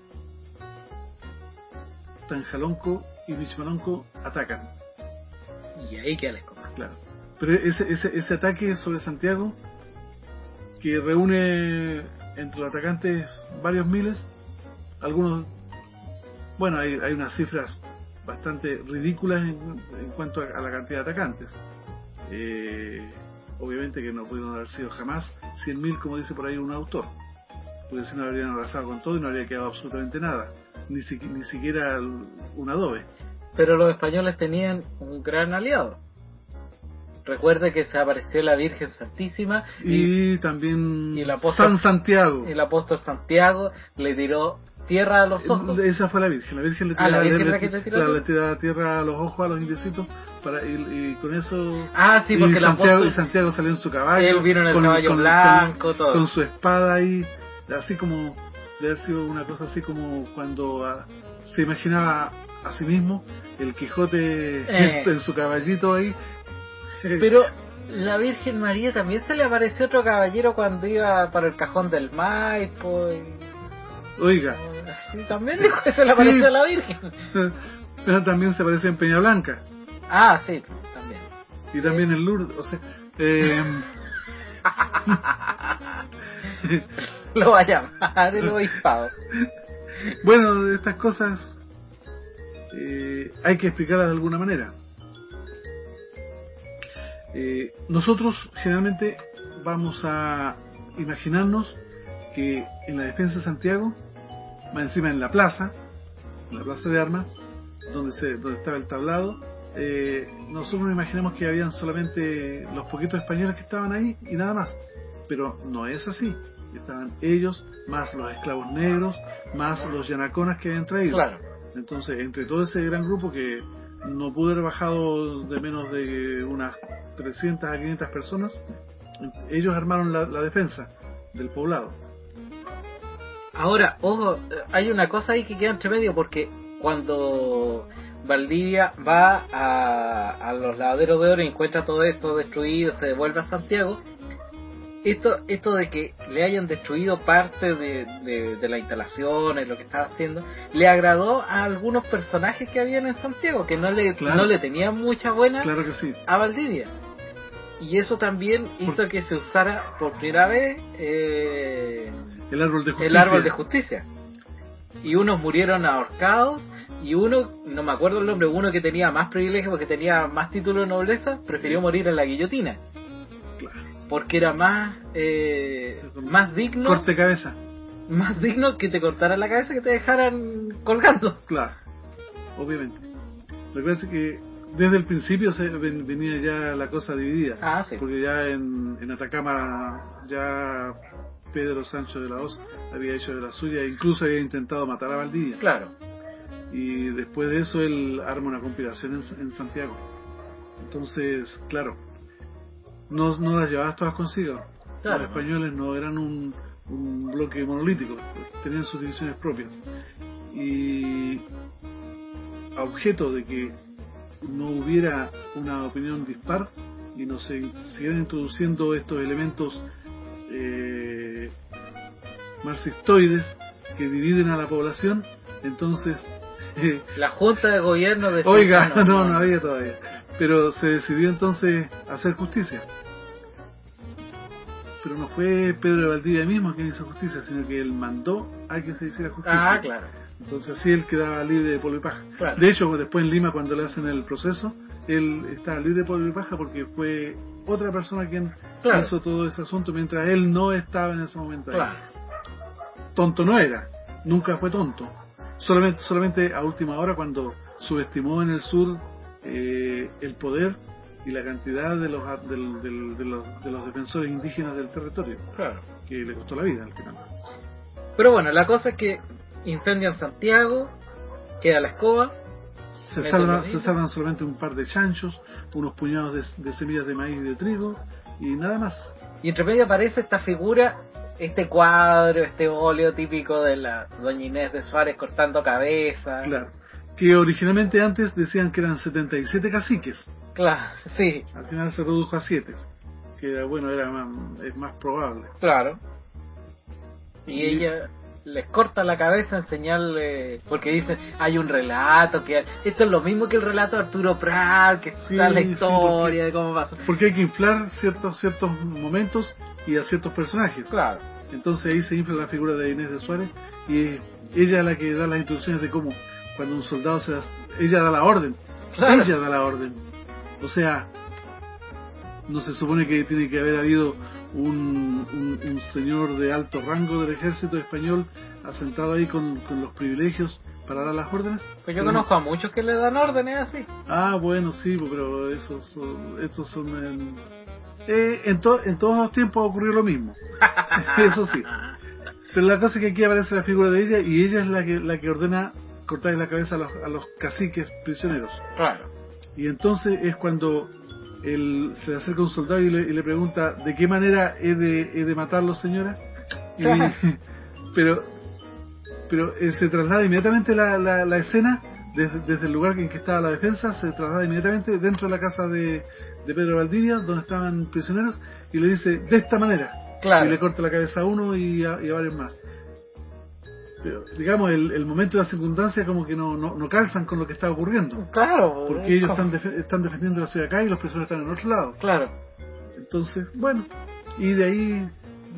Tanjalonco y Michmalonco atacan. Y ahí queda la escoba. Claro. Pero ese ataque sobre Santiago, que reúne entre los atacantes varios miles, algunos, bueno, hay unas cifras bastante ridículas en cuanto a la cantidad de atacantes. Obviamente que no pudieron haber sido jamás 100.000, como dice por ahí un autor, porque si no habrían arrasado con todo y no habría quedado absolutamente nada, ni siquiera un adobe. Pero los españoles tenían un gran aliado. Recuerde que se apareció la Virgen Santísima y también el apóstol, San Santiago. El apóstol Santiago le tiró tierra a los ojos. Esa fue la Virgen. La Virgen le tiraba tierra a los ojos a los indiecitos y con eso. Sí, porque Santiago salió en su caballo. Él vino en el caballo blanco, todo. Con su espada ahí, así como debe haber sido una cosa así como cuando se imaginaba a sí mismo el Quijote en su caballito ahí. Pero la Virgen María también se le apareció otro caballero cuando iba para el Cajón del Maipo. Oiga. Sí, también dijo que se le apareció a la Virgen. Pero también se aparece en Peña Blanca. Sí, también. Y también en Lourdes, o sea... Lo va a llamar el obispado. Bueno, estas cosas hay que explicarlas de alguna manera. Nosotros generalmente vamos a imaginarnos que en la defensa de Santiago, más encima en la plaza de armas, donde estaba el tablado, nosotros nos imaginamos que habían solamente los poquitos españoles que estaban ahí y nada más, pero no es así. Estaban ellos, más los esclavos negros, más los yanaconas que habían traído. Claro. Entonces, entre todo ese gran grupo, que no pudo haber bajado de menos de unas 300 a 500 personas, ellos armaron la defensa del poblado. Ahora, ojo, hay una cosa ahí que queda entre medio, porque cuando Valdivia va a los lavaderos de oro y encuentra todo esto destruido, se devuelve a Santiago, esto de que le hayan destruido parte de las instalaciones, lo que estaba haciendo, le agradó a algunos personajes que habían en Santiago, que no le tenían mucha buena a Valdivia. Y eso también hizo que se usara por primera vez el árbol de justicia. Y unos murieron ahorcados, y uno, no me acuerdo el nombre, uno que tenía más privilegios porque tenía más título de nobleza, prefirió morir en la guillotina. Claro. Porque era más digno. Corte cabeza. Más digno que te cortaran la cabeza que te dejaran colgando. Claro, obviamente. Lo que pasa es que desde el principio venía ya la cosa dividida. Sí. Porque ya en Atacama, ya Pedro Sancho de la Hoz había hecho de la suya, e incluso había intentado matar a Valdivia. Claro. Y después de eso él arma una conspiración en Santiago. Entonces, claro, no las llevabas todas consigo. Claro. Los españoles no eran un bloque monolítico, tenían sus divisiones propias. Y a objeto de que no hubiera una opinión dispar y nos siguieron introduciendo estos elementos marxistoides que dividen a la población, entonces la Junta de Gobierno de oiga, no había todavía, pero se decidió entonces hacer justicia. Pero no fue Pedro de Valdivia mismo quien hizo justicia, sino que él mandó a que se hiciera justicia. Claro. Entonces así él quedaba libre de polvo y paja. Claro. De hecho, después en Lima, cuando le hacen el proceso, él estaba libre de polvo y paja porque fue otra persona quien hizo todo ese asunto, mientras él no estaba en ese momento ahí. Claro. Tonto no era, nunca fue tonto. Solamente a última hora, cuando subestimó en el sur el poder y la cantidad de los defensores indígenas del territorio, que le costó la vida al final. Pero bueno, la cosa es que incendian Santiago, queda la escoba, se salvan solamente un par de chanchos, unos puñados de semillas de maíz y de trigo y nada más. Y entre medio aparece esta figura, este cuadro, este óleo típico de la doña Inés de Suárez cortando cabeza. Claro, que originalmente antes decían que eran 77 caciques. Claro, sí. Al final se redujo a 7, que es más probable. Claro. Y ella les corta la cabeza en señal porque dicen, hay un relato, que esto es lo mismo que el relato de Arturo Prat, que está la historia de cómo pasó. Porque hay que inflar ciertos momentos y a ciertos personajes. Claro. Entonces ahí se infla la figura de Inés de Suárez y ella es la que da las instrucciones de cómo, cuando un soldado ella da la orden. Claro. Ella da la orden. O sea, no se supone que tiene que haber habido un señor de alto rango del ejército español asentado ahí con los privilegios para dar las órdenes. Pues yo conozco a muchos que le dan órdenes así. Ah, bueno, sí, pero estos son en todos los tiempos ocurrió lo mismo. Eso sí. Pero la cosa es que aquí aparece la figura de ella y ella es la que ordena cortarle la cabeza a los caciques prisioneros. Claro. Y entonces es cuando él se acerca a un soldado y le pregunta, ¿de qué manera he de matarlo, señora? Pero se traslada inmediatamente la escena desde el lugar en que estaba la defensa, se traslada inmediatamente dentro de la casa de Pedro Valdivia, donde estaban prisioneros, y le dice, de esta manera. Claro. Y le corta la cabeza a uno y a varios más. Pero, digamos, el momento de la circunstancia como que no calzan con lo que está ocurriendo. Claro. Porque ellos están defendiendo la ciudad acá y los prisioneros están en otro lado. Claro. Entonces, bueno, y de ahí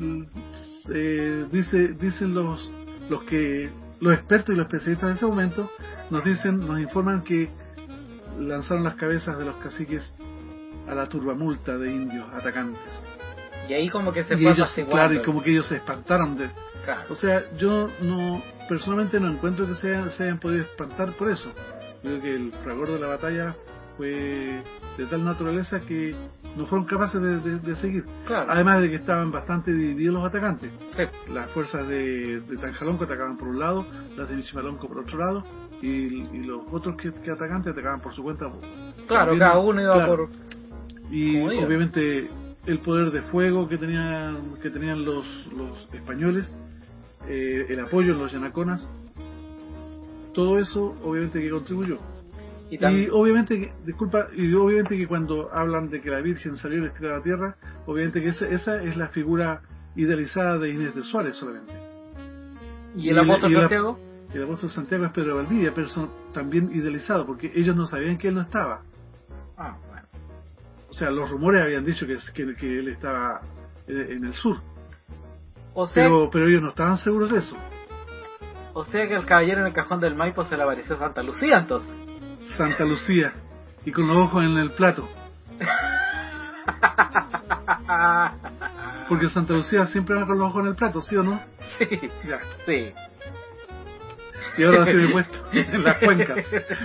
dicen los expertos y los especialistas de ese momento, nos informan que lanzaron las cabezas de los caciques a la turbamulta de indios atacantes. Y ahí como que se fue apaciguando. Claro, y como que ellos se espantaron de... Claro. O sea, yo personalmente no encuentro que se hayan podido espantar por eso. Creo que el fragor de la batalla fue de tal naturaleza que no fueron capaces de seguir. Claro. Además de que estaban bastante divididos los atacantes. Sí. Las fuerzas de Tanjalonco atacaban por un lado, las de Michimalonco por otro lado, y los otros que atacantes atacaban por su cuenta. Claro, también, cada uno iba por... Y obviamente el poder de fuego que tenían los españoles, el apoyo en los yanaconas, todo eso obviamente que contribuyó. Y obviamente que cuando hablan de que la Virgen salió y estiró a la tierra, obviamente que esa es la figura idealizada de Inés de Suárez solamente. ¿Y el apóstol Santiago? El apóstol Santiago es Pedro Valdivia, pero son también idealizado porque ellos no sabían que él no estaba. Ah, bueno. O sea, los rumores habían dicho que él estaba en el sur. O sea, pero ellos no estaban seguros de eso. O sea que el caballero en el cajón del Maipo se le apareció Santa Lucía, entonces. Santa Lucía, y con los ojos en el plato. Porque Santa Lucía siempre va con los ojos en el plato, ¿sí o no? Sí. Ya. Sí. Y ahora lo tiene puesto en las cuencas.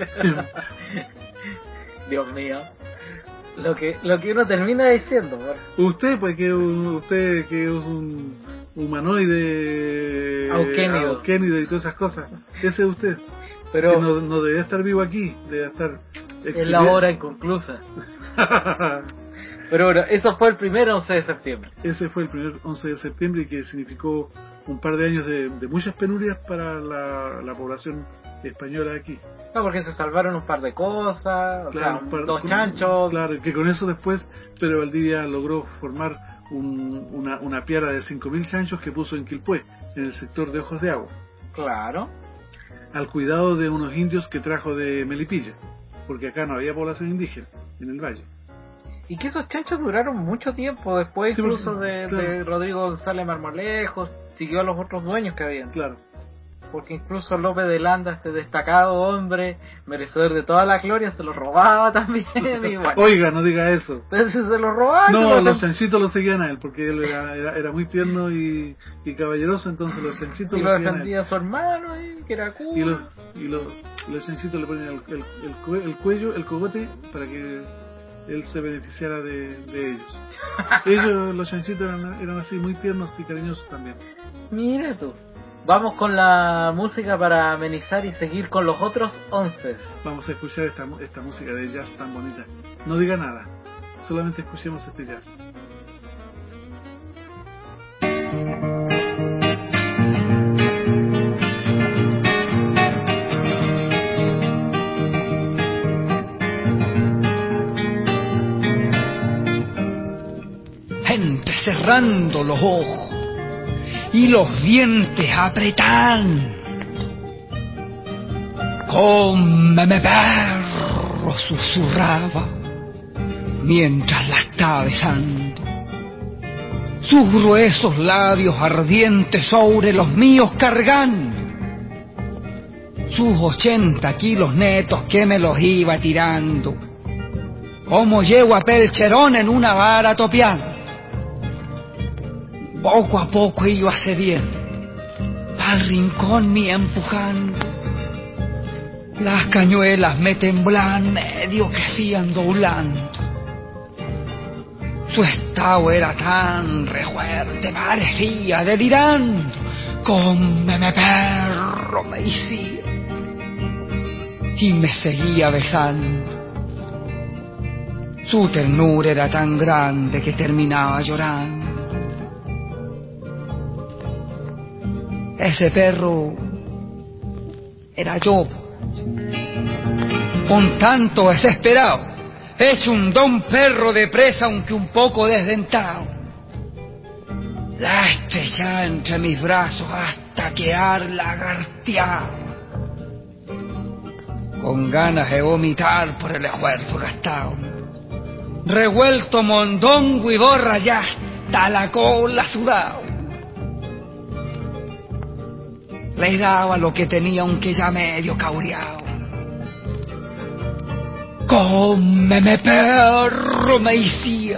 Dios mío. Lo que uno termina diciendo, ¿no? Usted que es un humanoide auquénido y todas esas cosas, ese es usted. Pero que no debe estar vivo aquí, debe estar en la hora inconclusa. Pero bueno, eso fue el primer 11 de septiembre. Ese fue el primer 11 de septiembre, que significó un par de años de muchas penurias para la población española aquí. No, porque se salvaron un par de cosas, claro, dos chanchos. Claro, que con eso después Pedro Valdivia logró formar una piara de 5.000 chanchos que puso en Quilpué, en el sector de Ojos de Agua. Claro. Al cuidado de unos indios que trajo de Melipilla, porque acá no había población indígena en el valle. Y que esos chanchos duraron mucho tiempo después, sí, incluso de Rodrigo González Marmolejos, siguió a los otros dueños que habían. Claro. Porque incluso López de Landa, este destacado hombre, merecedor de toda la gloria, se lo robaba también. Y bueno. Oiga, no diga eso. Entonces se lo robaba. No, los chanchitos lo seguían a él, porque él era muy tierno y caballeroso, entonces los chanchitos lo defendía a su hermano, que era cool. Y los chanchitos le ponían el cuello, el cogote, para que él se beneficiara de ellos. Ellos, los chanchitos, eran así muy tiernos y cariñosos también. Mira tú. Vamos con la música para amenizar y seguir con los otros 11. Vamos a escuchar esta música de jazz tan bonita. No diga nada, solamente escuchemos este jazz. Entrecerrando los ojos y los dientes apretan, cómeme perro, susurraba mientras la estaba besando. Sus gruesos labios ardientes sobre los míos cargando, sus 80 kilos netos que me los iba tirando, como yegua pelcherón en una vara topeando. Poco a poco iba cediendo, al rincón me empujando. Las cañuelas me temblan, medio que hacían doblando. Su estado era tan re fuerte, parecía delirando. Cómeme perro, me decía, y me seguía besando. Su ternura era tan grande que terminaba llorando. Ese perro era yo, con tanto desesperado, hecho un don perro de presa, aunque un poco desdentado. La estrechaba entre mis brazos hasta quedar lagarteado, con ganas de vomitar por el esfuerzo gastado. Revuelto mondongo y borra ya hasta la cola sudado. Le daba lo que tenía, aunque ya medio caureado. Cómeme perro, me decía,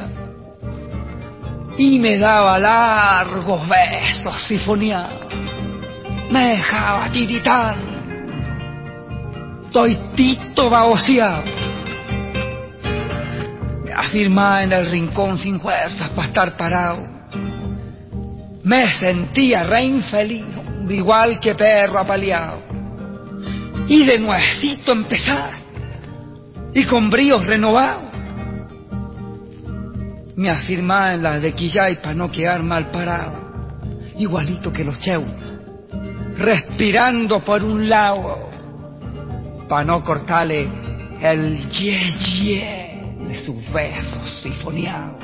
y me daba largos besos sifoneados. Me dejaba tiritar, toitito baboseado. Me afirmaba en el rincón sin fuerzas para estar parado. Me sentía re infeliz, igual que perro apaleado. Y de nuevecito empezar, y con bríos renovados, me afirmaba en las de Quillay para no quedar mal parado, igualito que los cheunos, respirando por un lado, para no cortarle el ye de sus besos sifoneados.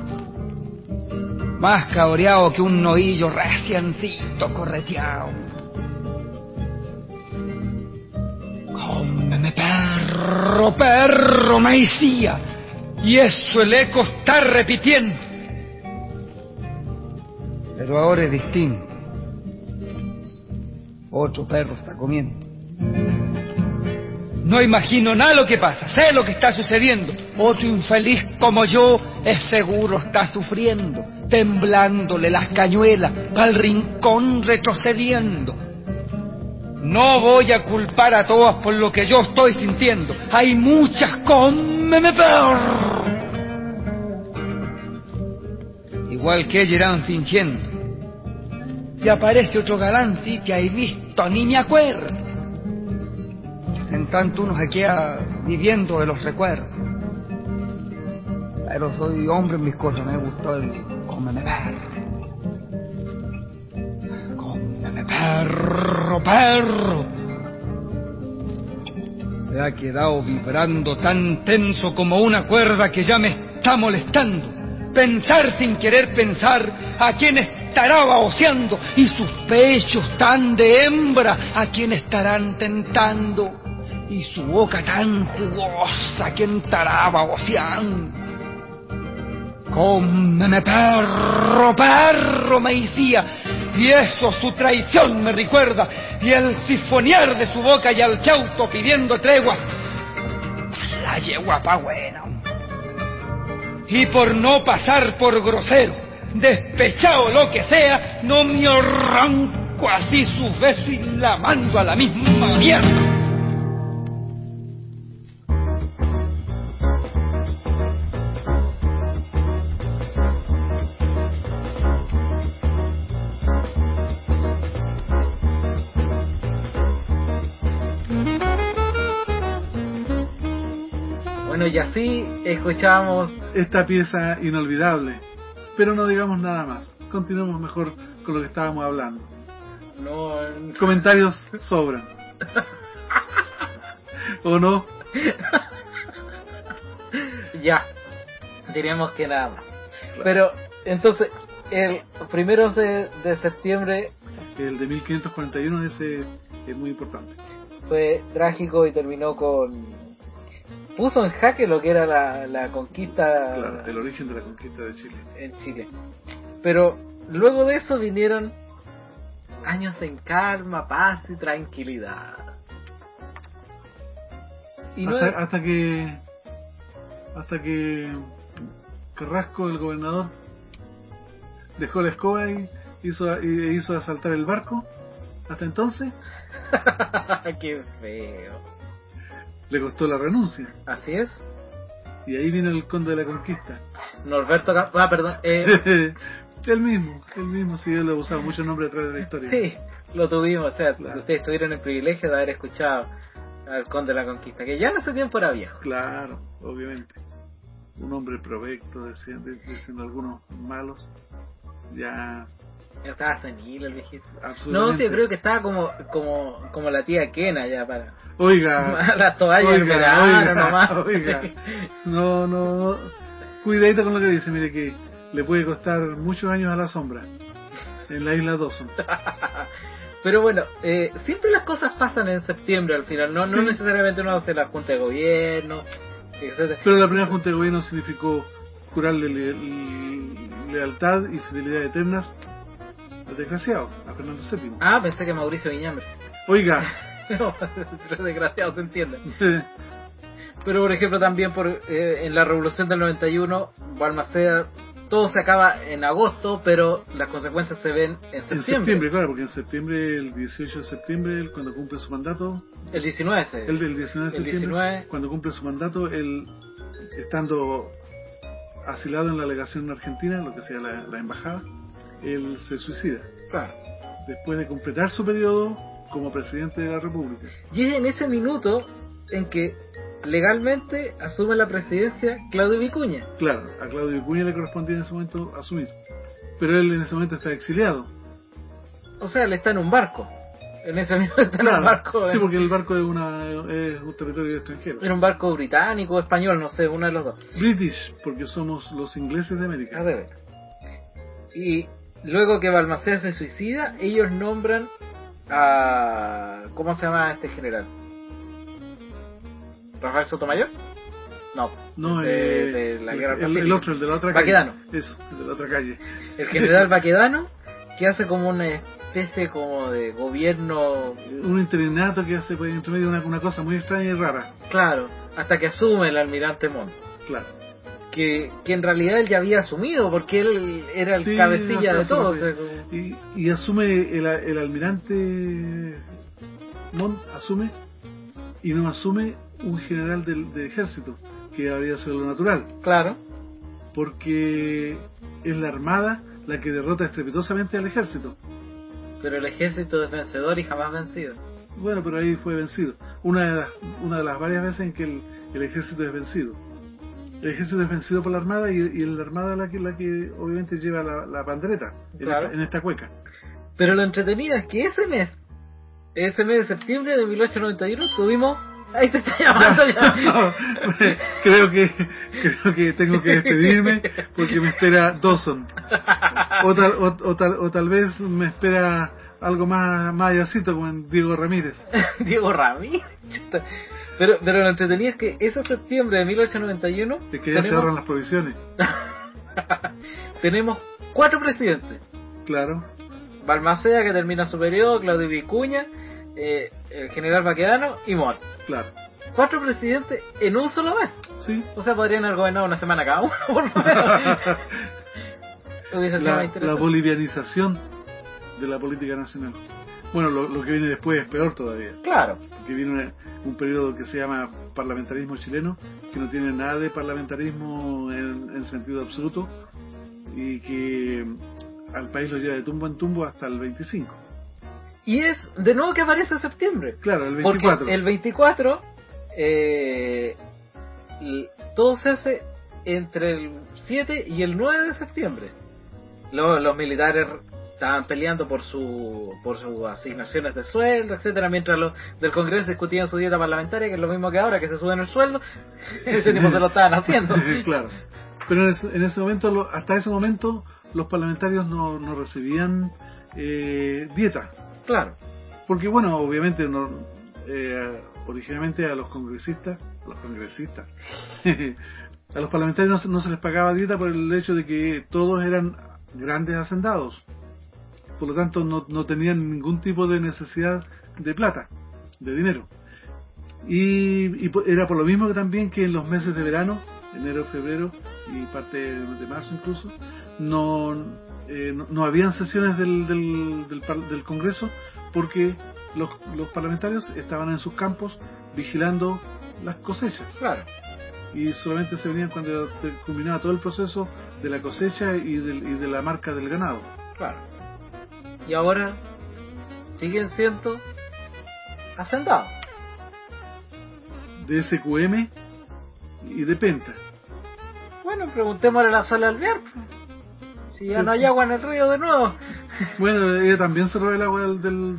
Más cabreado que un novillo reciencito correteado. Cómeme perro, perro, me decía, y eso el eco está repitiendo. Pero ahora es distinto. Otro perro está comiendo. No imagino nada lo que pasa, sé lo que está sucediendo. Otro infeliz como yo es seguro está sufriendo, temblándole las cañuelas, al rincón retrocediendo. No voy a culpar a todas por lo que yo estoy sintiendo. Hay muchas, cómeme perro. Igual que ellas irán fingiendo. Si aparece otro galán, sí que hay visto, ni me acuerdo. En tanto uno se queda viviendo de los recuerdos. Pero soy hombre en mis cosas, me gustó el cómeme perro. perro. Se ha quedado vibrando tan tenso como una cuerda que ya me está molestando. Pensar sin querer pensar a quién estará baboseando, y sus pechos tan de hembra a quién estarán tentando, y su boca tan jugosa a quién estará baboseando. Cómeme, perro, perro, me decía, y eso su traición me recuerda, y el sifonear de su boca y al chauto pidiendo tregua. La yegua pa' buena. Y por no pasar por grosero, despechado lo que sea, no me arranco así sus besos y la mando a la misma mierda. Bueno, y así escuchamos esta pieza inolvidable, pero no digamos nada más. Continuemos mejor con lo que estábamos hablando. No. Comentarios sobran. ¿O no? Ya, diríamos que nada más. Claro. Pero entonces, el 1 de septiembre, el de 1541, ese es muy importante. Fue trágico y terminó con... puso en jaque lo que era la conquista... Claro, el origen de la conquista de Chile. En Chile. Pero luego de eso vinieron años en calma, paz y tranquilidad. Y hasta que Carrasco, el gobernador, dejó la escoba y hizo asaltar el barco. Hasta entonces... ¡Qué feo! Le costó la renuncia. Así es. Y ahí vino el conde de la conquista. Norberto perdón. Él mismo, sí, él ha usado muchos nombres a través de la historia. Sí, lo tuvimos, o sea, claro. Ustedes tuvieron el privilegio de haber escuchado al conde de la conquista, que ya en ese tiempo era viejo. Claro, obviamente. Un hombre provecto, diciendo algunos malos. Ya estaba senil el viejísimo. Absolutamente. No, sí, yo creo que estaba como la tía Kena ya para... Oiga, las toallas en verano nomás. Oiga, no, cuidadito con lo que dice, mire que le puede costar muchos años a la sombra en la isla Dawson. Pero bueno, siempre las cosas pasan en septiembre al final, no necesariamente uno hace la junta de gobierno, etc. Pero la primera junta de gobierno significó jurarle lealtad y fidelidad eternas al desgraciado, a Fernando VII. Ah, pensé que Mauricio Viñambre. Oiga. No, los desgraciados se entienden. Pero por ejemplo también en la revolución del 91, Balmaceda, todo se acaba en agosto, pero las consecuencias se ven en septiembre. En septiembre, claro, porque en septiembre, el 18 de septiembre, cuando cumple su mandato... El 19 el 19 de septiembre, 19... cuando cumple su mandato, él, estando asilado en la legación argentina, lo que sea la embajada, él se suicida. Claro. Después de completar su periodo como presidente de la República. Y es en ese minuto en que legalmente asume la presidencia Claudio Vicuña. Claro, a Claudio Vicuña le correspondía en ese momento asumir. Pero él en ese momento está exiliado. O sea, él está en un barco. En ese minuto está en un barco. Sí, porque el barco es un territorio extranjero. Era un barco británico o español, no sé, uno de los dos. British, porque somos los ingleses de América. Ah, de ver. Y luego que Balmaceda se suicida, ellos nombran a... ¿cómo se llama este general? ¿Rafael Sotomayor? No, de la guerra el otro, el de la otra Baquedano. calle. Eso, el de la otra calle. El general Baquedano, que hace como una especie como de gobierno... Un interinato que hace por entre medio una cosa muy extraña y rara. Claro, hasta que asume el almirante Montt. Claro. Que en realidad él ya había asumido, porque él era el cabecilla de todo. Y asume el almirante Montt, asume, y no asume un general del ejército, que había sido lo natural. Claro. Porque es la armada la que derrota estrepitosamente al ejército. Pero el ejército es vencedor y jamás vencido. Bueno, pero ahí fue vencido. Una de las varias veces en que el ejército es vencido. El ejército es vencido por la armada y la armada la que obviamente lleva la pandereta, claro, en esta cueca. Pero lo entretenido es que ese mes ese mes de septiembre de 1891 tuvimos... Ahí te está llamando ya. No, creo que tengo que despedirme porque me espera Dawson. O tal vez me espera algo más allácito como en Diego Ramírez. Diego Ramírez. Pero lo entretenido es que ese septiembre de 1891... Es que ya se ahorran las provisiones. Tenemos 4 presidentes. Claro. Balmaceda, que termina su periodo, Claudio Vicuña, el general Baquedano y Mott. Claro. 4 presidentes en un solo mes. Sí. O sea, podrían haber gobernado una semana cada uno, por lo menos. Hubiese sido más interesante. La bolivianización de la política nacional. Bueno, lo que viene después es peor todavía. Claro. Que viene un periodo que se llama parlamentarismo chileno, que no tiene nada de parlamentarismo en sentido absoluto, y que al país lo lleva de tumbo en tumbo hasta el 25. Y es de nuevo que aparece en septiembre. Claro, el 24. Porque el 24 todo se hace entre el 7 y el 9 de septiembre. Los militares estaban peleando por sus asignaciones de sueldo, etcétera, mientras los del Congreso discutían su dieta parlamentaria, que es lo mismo que ahora, que se suben el sueldo. Ese tiempo se lo estaban haciendo. Claro. Pero en ese momento, hasta ese momento, los parlamentarios no recibían dieta. Claro. Porque bueno, obviamente originalmente a los congresistas a los parlamentarios no se les pagaba dieta por el hecho de que todos eran grandes hacendados. Por lo tanto no tenían ningún tipo de necesidad de plata, de dinero. Y era por lo mismo que también que en los meses de verano, enero, febrero y parte de marzo incluso, no habían sesiones del Congreso, porque los parlamentarios estaban en sus campos vigilando las cosechas. Claro. Y solamente se venían cuando culminaba todo el proceso de la cosecha y de la marca del ganado. Claro. Y ahora siguen siendo hacendados. De SQM y de Penta. Bueno, preguntémosle a la Sala Alvear. Si ya no hay agua en el río de nuevo. Bueno, ella también se roba el agua del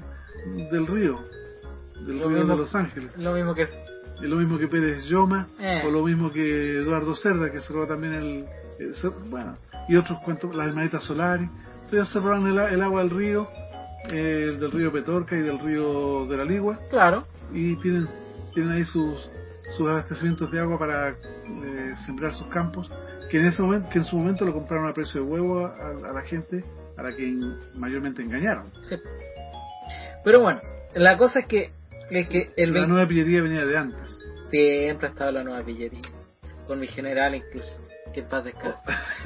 río. Del río de Los Ángeles. Lo mismo que lo mismo que Pérez Lloma, o lo mismo que Eduardo Cerda, que se roba también bueno, y otros cuentos, las hermanitas Solari. Ellos se roban el agua del río Petorca y del río de la Ligua. Claro. Y tienen ahí sus abastecimientos de agua para sembrar sus campos, que en su momento lo compraron a precio de huevo a la gente a la que mayormente engañaron. Sí. Pero bueno, la cosa es que la nueva pillería venía de antes. Siempre ha estado la nueva pillería, con mi general incluso, que en paz descanse.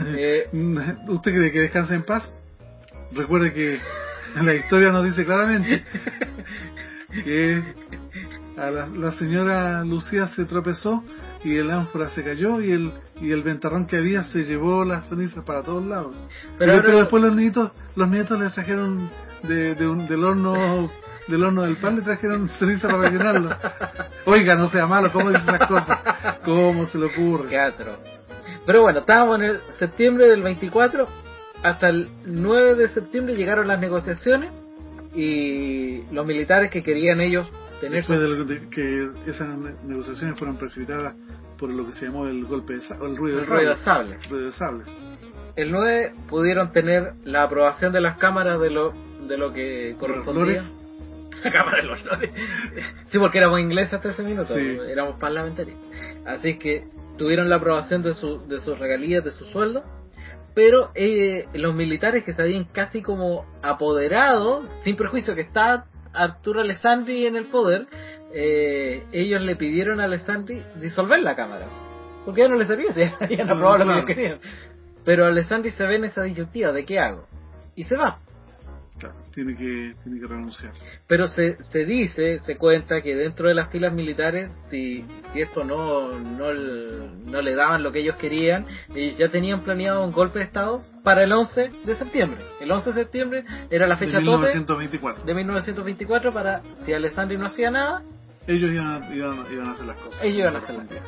¿Usted cree que descanse en paz? Recuerde que la historia nos dice claramente que a la señora Lucía se tropezó y el ánfora se cayó y el ventarrón que había se llevó las cenizas para todos lados. Pero después los nietos les trajeron del horno del pan, le trajeron ceniza para rellenarlo. Oiga, no sea malo, ¿cómo dice esas cosas? ¿Cómo se le ocurre? Qué atro. Pero bueno, estábamos en el septiembre del 24, hasta el 9 de septiembre llegaron las negociaciones y los militares que querían ellos tener... Después de que esas negociaciones fueron precipitadas por lo que se llamó el golpe el ruido de sables. El 9 pudieron tener la aprobación de las cámaras de lo que correspondía. La Cámara de los Lores. Sí, porque éramos ingleses hasta ese minuto, sí. Éramos parlamentarios. Así que tuvieron la aprobación de sus regalías, de su sueldo, pero los militares que se habían casi como apoderado, sin perjuicio que estaba Arturo Alessandri en el poder, ellos le pidieron a Alessandri disolver la Cámara, porque ya no les servía, si habían aprobado lo que ellos querían. Pero Alessandri se ve en esa disyuntiva de qué hago, y se va. Claro, tiene que renunciar. Pero se cuenta que dentro de las filas militares, si esto no le daban lo que ellos querían, ellos ya tenían planeado un golpe de Estado para el 11 de septiembre. El 11 de septiembre era la fecha tope de 1924 para, si Alessandri no hacía nada, ellos iban a hacer las cosas. Ellos iban a hacer las cosas.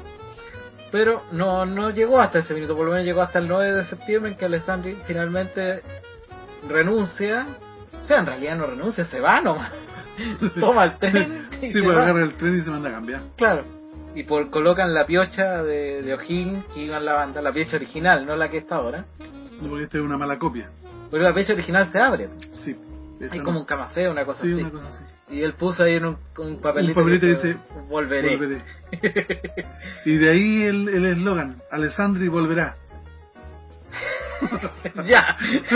Pero no llegó hasta ese minuto, por lo menos llegó hasta el 9 de septiembre en que Alessandri finalmente renuncia O sea, en realidad no renuncia, se va nomás. Toma el tren. Sí, pues agarra el tren y se manda a cambiar. Claro. Y colocan la piocha de O'Higgins que iba en la banda, la piocha original, no la que está ahora. No, porque esta es una mala copia. Pero la piocha original se abre. Sí. Hay como un camafé, una cosa sí, así. Una cosa así. Y él puso ahí en un papelito. Un papelito dice: volveré. Y de ahí el eslogan: Alessandri volverá. Ya.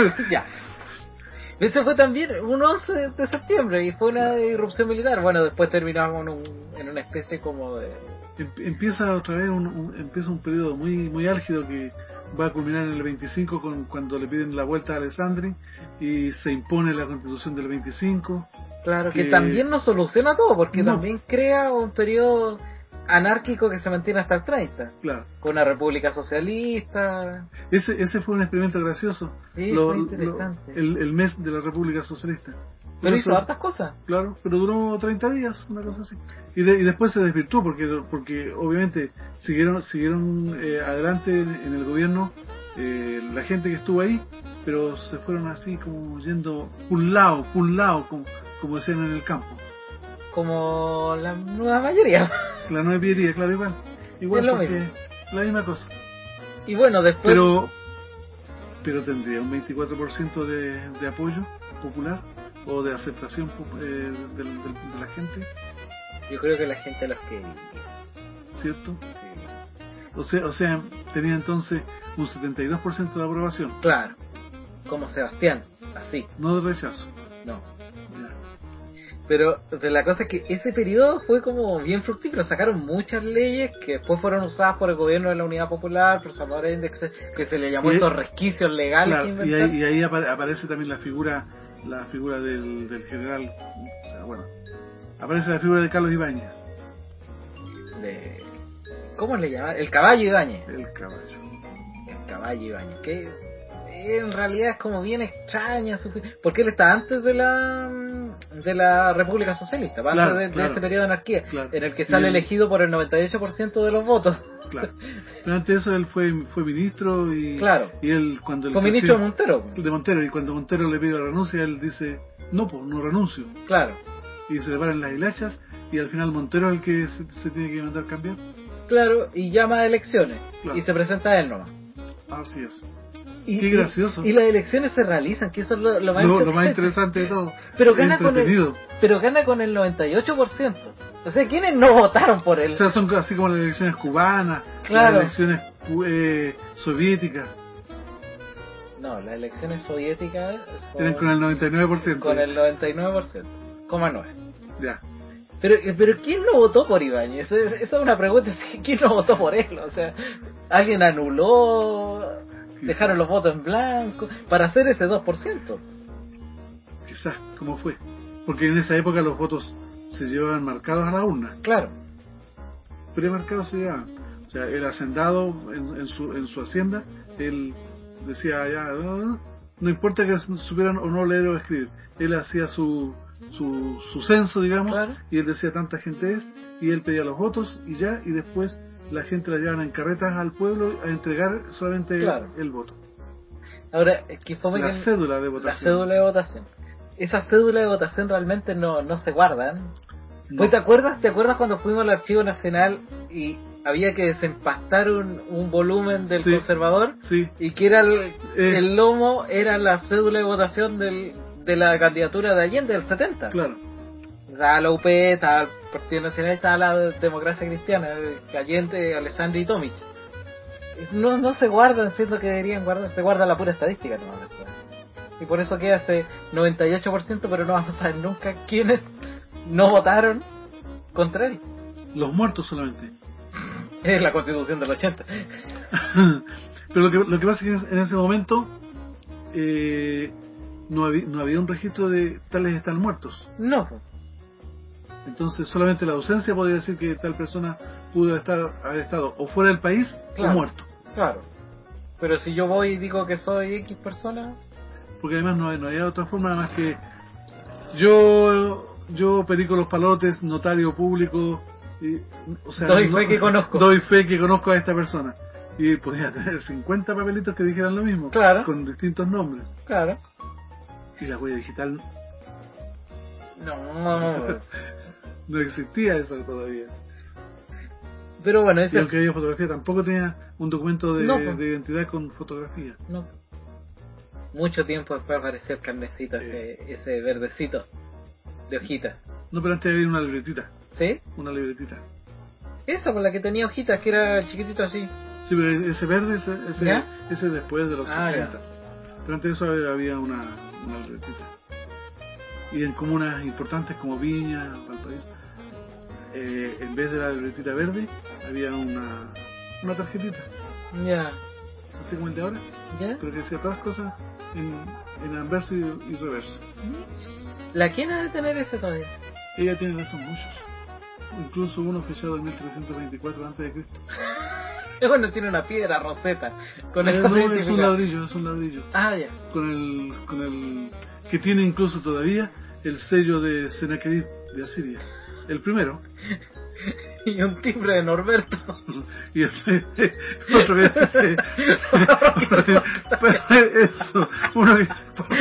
Ese fue también un 11 de septiembre y fue una irrupción militar. Bueno, después terminamos en una especie como de... Empieza otra vez empieza un periodo muy muy álgido que va a culminar en el 25 cuando le piden la vuelta a Alessandri y se impone la Constitución del 25. Claro, que también no soluciona todo, porque también crea un periodo anárquico que se mantiene hasta el 30. Claro. Con una república socialista. Ese fue un experimento gracioso. Sí, fue interesante. El mes de la República Socialista. Pero hizo hartas cosas. Claro, pero duró 30 días, una cosa así. Y después se desvirtuó porque obviamente siguieron adelante en el gobierno la gente que estuvo ahí, pero se fueron así como yendo un lado, como decían en el campo. Como la nueva mayoría. La nueva mayoría, claro, igual porque mismo. La misma cosa. Y bueno, después... Pero tendría un 24% de apoyo popular o de aceptación de la gente. Yo creo que la gente los quería. ¿Cierto? Sí. O sea, tenía entonces un 72% de aprobación. Claro, como Sebastián, así. No de rechazo. No. Pero la cosa es que ese periodo fue como bien fructífero. Sacaron muchas leyes que después fueron usadas por el gobierno de la Unidad Popular, por Salvador Allende, que se le llamó esos resquicios legales. Claro, y ahí aparece también la figura del general. O sea, bueno, aparece la figura de Carlos Ibáñez. ¿Cómo le llamaban? El caballo Ibáñez. El caballo Ibáñez. Que en realidad es como bien extraña, porque él está antes de la República Socialista, antes de ese periodo de anarquía, en el que sale elegido por el 98% de los votos. Claro. Pero antes de eso él fue ministro y él cuando fue ministro de Montero. Y cuando Montero le pide la renuncia él dice no renuncio. Claro. Y se le paran las hilachas y al final Montero es el que se tiene que mandar cambiar. Claro, y llama a elecciones y se presenta a él nomás. Así es. Qué gracioso. Y las elecciones se realizan, que eso es lo más interesante de todo. Pero gana con el 98%. O sea, ¿quiénes no votaron por él? O sea, son así como las elecciones cubanas, las elecciones soviéticas. No, las elecciones soviéticas eran con el 99%. Con el 99%. Coma 9. Ya. Pero ¿quién no votó por Ibáñez? Esa es una pregunta. ¿Quién no votó por él? O sea, ¿alguien anuló? ¿Dejaron los votos en blanco? Para hacer ese 2%. Quizás, ¿cómo fue? Porque en esa época los votos se llevaban marcados a la urna. Claro. Premarcados se llevaban. O sea, el hacendado en su hacienda, él decía ya, no importa que supieran o no leer o escribir. Él hacía su censo, digamos, y él decía tanta gente es, y él pedía los votos y después la gente la llevaban en carretas al pueblo a entregar solamente el voto. Ahora, la cédula de votación. La cédula de votación. Esa cédula de votación realmente no se guardan. No. ¿Te acuerdas cuando fuimos al Archivo Nacional y había que desempastar un volumen del Conservador? Sí. Y que era el lomo era la cédula de votación de la candidatura de Allende del 70. Claro. Estaba la UP, estaba el Partido Nacional, estaba la Democracia Cristiana, Allende, Alessandri y Tomic. No se guardan, siento que deberían guardar, se guarda la pura estadística nomás después. Y por eso queda ese 98%, pero no vamos a saber nunca quiénes no votaron contra él. Los muertos solamente. Es la Constitución del 80. Pero lo que pasa es que en ese momento no había un registro de tales están muertos. No. Entonces solamente la ausencia podría decir que tal persona pudo haber estado o fuera del país o muerto. Claro. Pero si yo voy y digo que soy X persona... Porque además no había otra forma más que yo Perico Los Palotes, notario público, o sea, doy fe que conozco a esta persona. Y podía tener 50 papelitos que dijeran lo mismo, claro, con distintos nombres. Claro. Y la huella digital... No. No existía eso todavía. Pero bueno, y aunque había fotografía, tampoco tenía un documento de identidad con fotografía. No. Mucho tiempo después apareció el carnecito, ese verdecito de hojitas. No, pero antes había una libretita. ¿Sí? Una libretita. Esa, con la que tenía hojitas, que era chiquitito así. Sí, pero ese verde, ese después de los 60. Ya. Pero antes de eso había una libretita. Y en comunas importantes como Viña, Valparaíso, en vez de la libretita verde, había una tarjetita. Ya. Así como el de ahora. Ya. Pero que decía todas las cosas en anverso y reverso. ¿La quién ha de tener ese todavía? Ella tiene esos muchos. Incluso uno fechado en 1324 a.C. Bueno, tiene una piedra roseta. Con no, es un ladrillo. Ah, ya. Con el que tiene incluso todavía el sello de Sennacherib de Asiria. El primero. Y un timbre de Norberto. Y otro que dice... Eso, uno dice...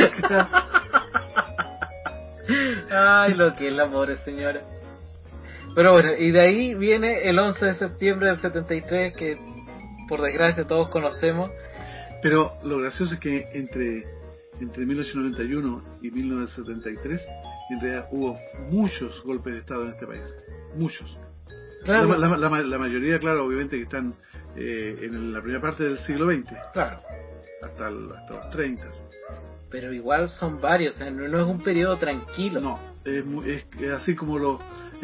Ay, lo que es la pobre señora. Pero bueno, y de ahí viene el 11 de septiembre del 73, que por desgracia todos conocemos. Pero lo gracioso es que entre 1891 y 1973 en realidad hubo muchos golpes de estado en este país, muchos. Claro. La mayoría, claro, obviamente que están en la primera parte del siglo XX, claro, hasta los 30. Pero igual son varios, no es un periodo tranquilo. No, es así como los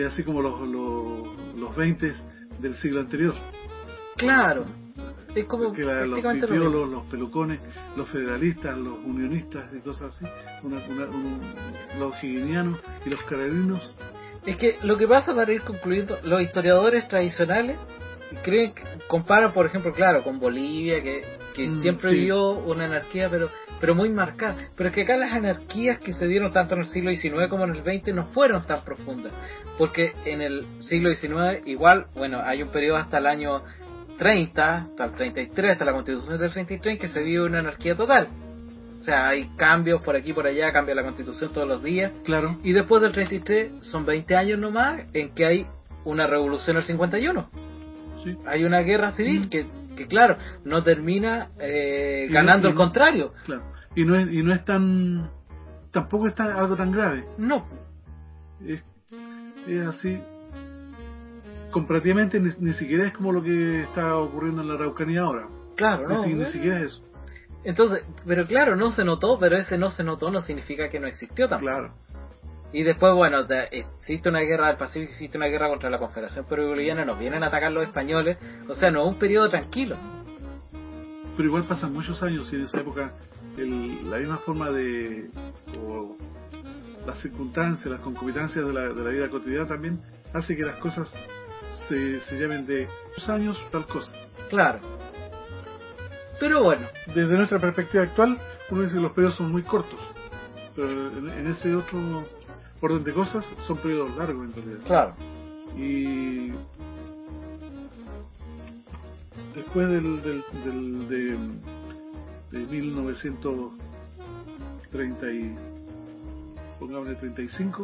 20 del siglo anterior. Claro. Es como los pipiolos, los pelucones, los federalistas, los unionistas y cosas así, los higienianos y los carabininos. Es que lo que pasa, para ir concluyendo, los historiadores tradicionales creen que comparan, por ejemplo, claro, con Bolivia, que siempre vivió una anarquía, pero muy marcada. Pero es que acá las anarquías que se dieron tanto en el siglo XIX como en el XX no fueron tan profundas, porque en el siglo XIX igual, bueno, hay un periodo hasta el año 30, hasta el 33, hasta la Constitución del 33, que se vive una anarquía total. O sea, hay cambios por aquí y por allá, cambia la Constitución todos los días. Claro. Y después del 33 son 20 años nomás en que hay una revolución en el 51. Sí. Hay una guerra civil que claro, no termina ganando el contrario. Claro. Y no es tan... Tampoco es algo tan grave. No. Es así... Comparativamente ni siquiera es como lo que está ocurriendo en la Araucanía ahora. Claro, no. Ni siquiera es eso. Entonces, pero claro, no se notó, pero ese no se notó no significa que no existió tampoco. Claro. Y después, bueno, existe una guerra del Pacífico, existe una guerra contra la Confederación Perú-Boliviana, nos vienen a atacar los españoles, o sea, no es un periodo tranquilo. Pero igual pasan muchos años y en esa época la misma forma o las circunstancias, las concomitancias de la vida cotidiana también hace que las cosas se llamen de 2 años tal cosa. Claro. Pero bueno, desde nuestra perspectiva actual uno dice que los periodos son muy cortos, pero en ese otro orden de cosas son periodos largos en realidad. Claro. Y después de 1935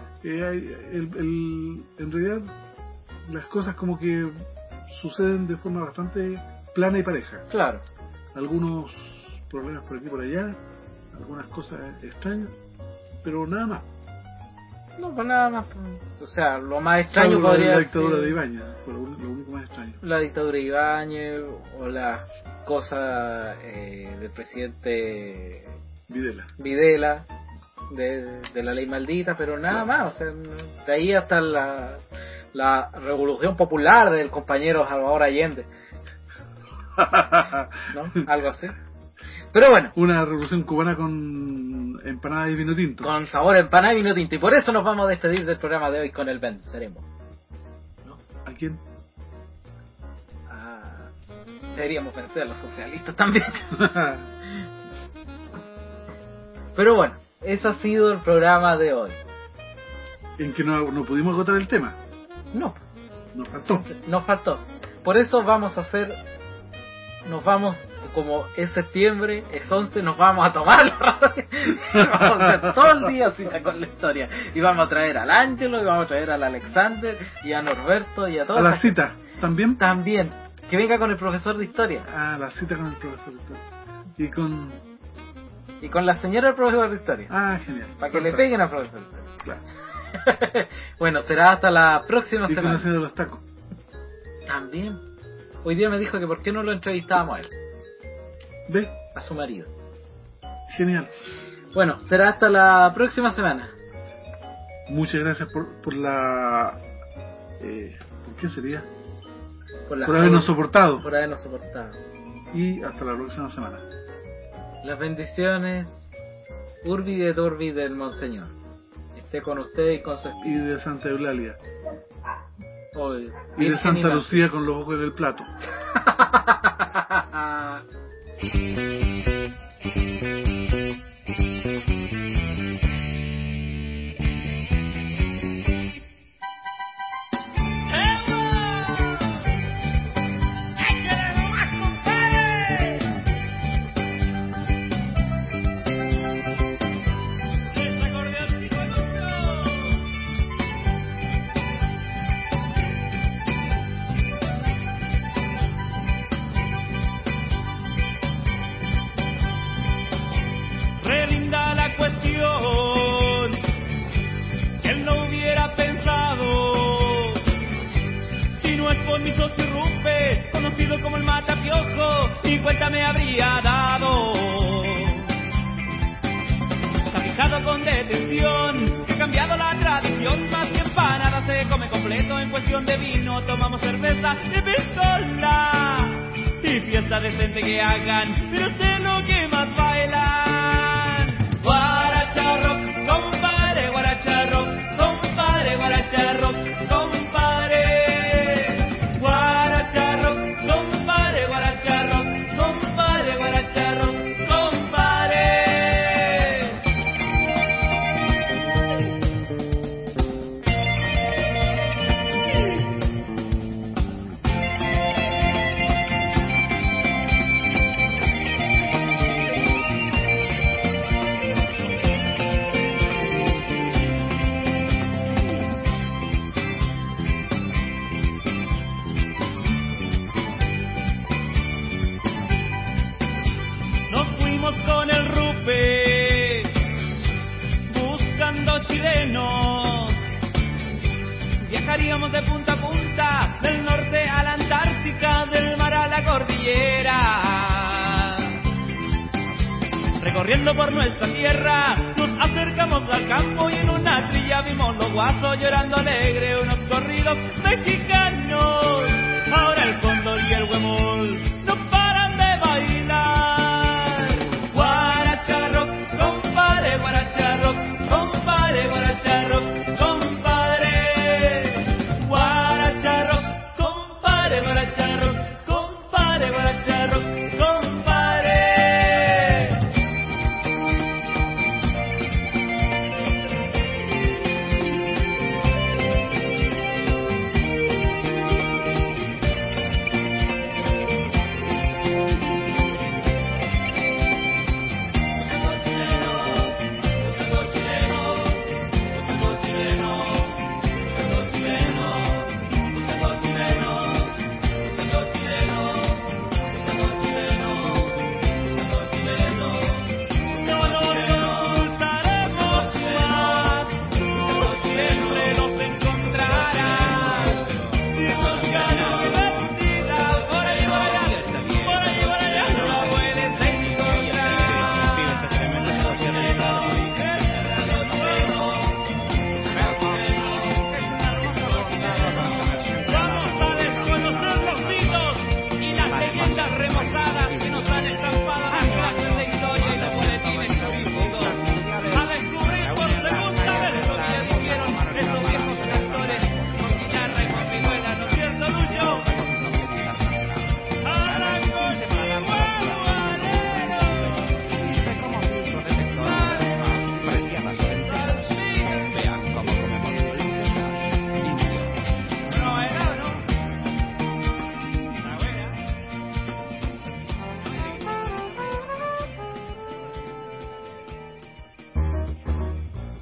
en realidad las cosas como que suceden de forma bastante plana y pareja. Claro. Algunos problemas por aquí y por allá, algunas cosas extrañas, pero nada más. No, pues nada más. O sea, lo más extraño podría ser... La dictadura de Ibáñez, lo único más extraño. La dictadura de Ibáñez o las cosas del presidente Videla de la ley maldita, pero nada más. O sea, de ahí hasta la revolución popular del compañero Salvador Allende. ¿No? Algo así. Pero bueno, una revolución cubana con empanada y vino tinto. Con sabor a empanada y vino tinto. Y por eso nos vamos a despedir del programa de hoy con el venceremos. ¿No? ¿A quién? Deberíamos vencer a los socialistas también. Pero bueno, ese ha sido el programa de hoy. ¿En que no pudimos agotar el tema? No. Nos faltó. Por eso nos vamos como es septiembre, es 11, nos vamos a tomar la radio. Vamos a hacer todo el día cita con la historia. Y vamos a traer al Ángelo, y vamos a traer al Alexander, y a Norberto, y a todos. ¿A la cita? ¿También? También. Que venga con el profesor de historia. Ah, la cita con el profesor de historia. Y con la señora del profesor de historia. Ah, genial. Para que le peguen al profesor de historia. Claro. Bueno, será hasta la próxima semana. Y con la señora de los tacos. También. Hoy día me dijo que por qué no lo entrevistábamos a él. ¿Ve? A su marido. Genial. Bueno, será hasta la próxima semana. Muchas gracias por la... ¿por qué sería? Por habernos soportado. Por habernos soportado. Y hasta la próxima semana. Las bendiciones Urbi de Dorbi del Monseñor esté con usted y con su espíritu. Y de Santa Eulalia. Hoy, y de Santa Lucía con los ojos en el plato. Como el matapiojo, y cuenta me habría dado. Está fijado con detención, que ha cambiado la tradición. Más que empanada se come completo. En cuestión de vino tomamos cerveza y pistola. Y fiesta decente que hagan, pero sé lo que más bailan. Guaracha rock, compadre, guaracha rock, compadre, guaracha rock, compadre. Viajaríamos de punta a punta, del norte a la Antártica, del mar a la cordillera. Recorriendo por nuestra tierra, nos acercamos al campo y en una trilla vimos los guasos llorando alegre unos corridos mexicanos. Ahora el cóndor y el huemul no paran de bailar. Guaracha rock, compadre, guaracha rock, compadre, guaracha rock.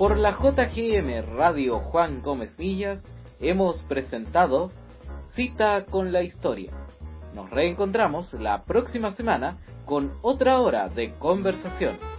Por la JGM Radio Juan Gómez Millas hemos presentado Cita con la Historia. Nos reencontramos la próxima semana con otra hora de conversación.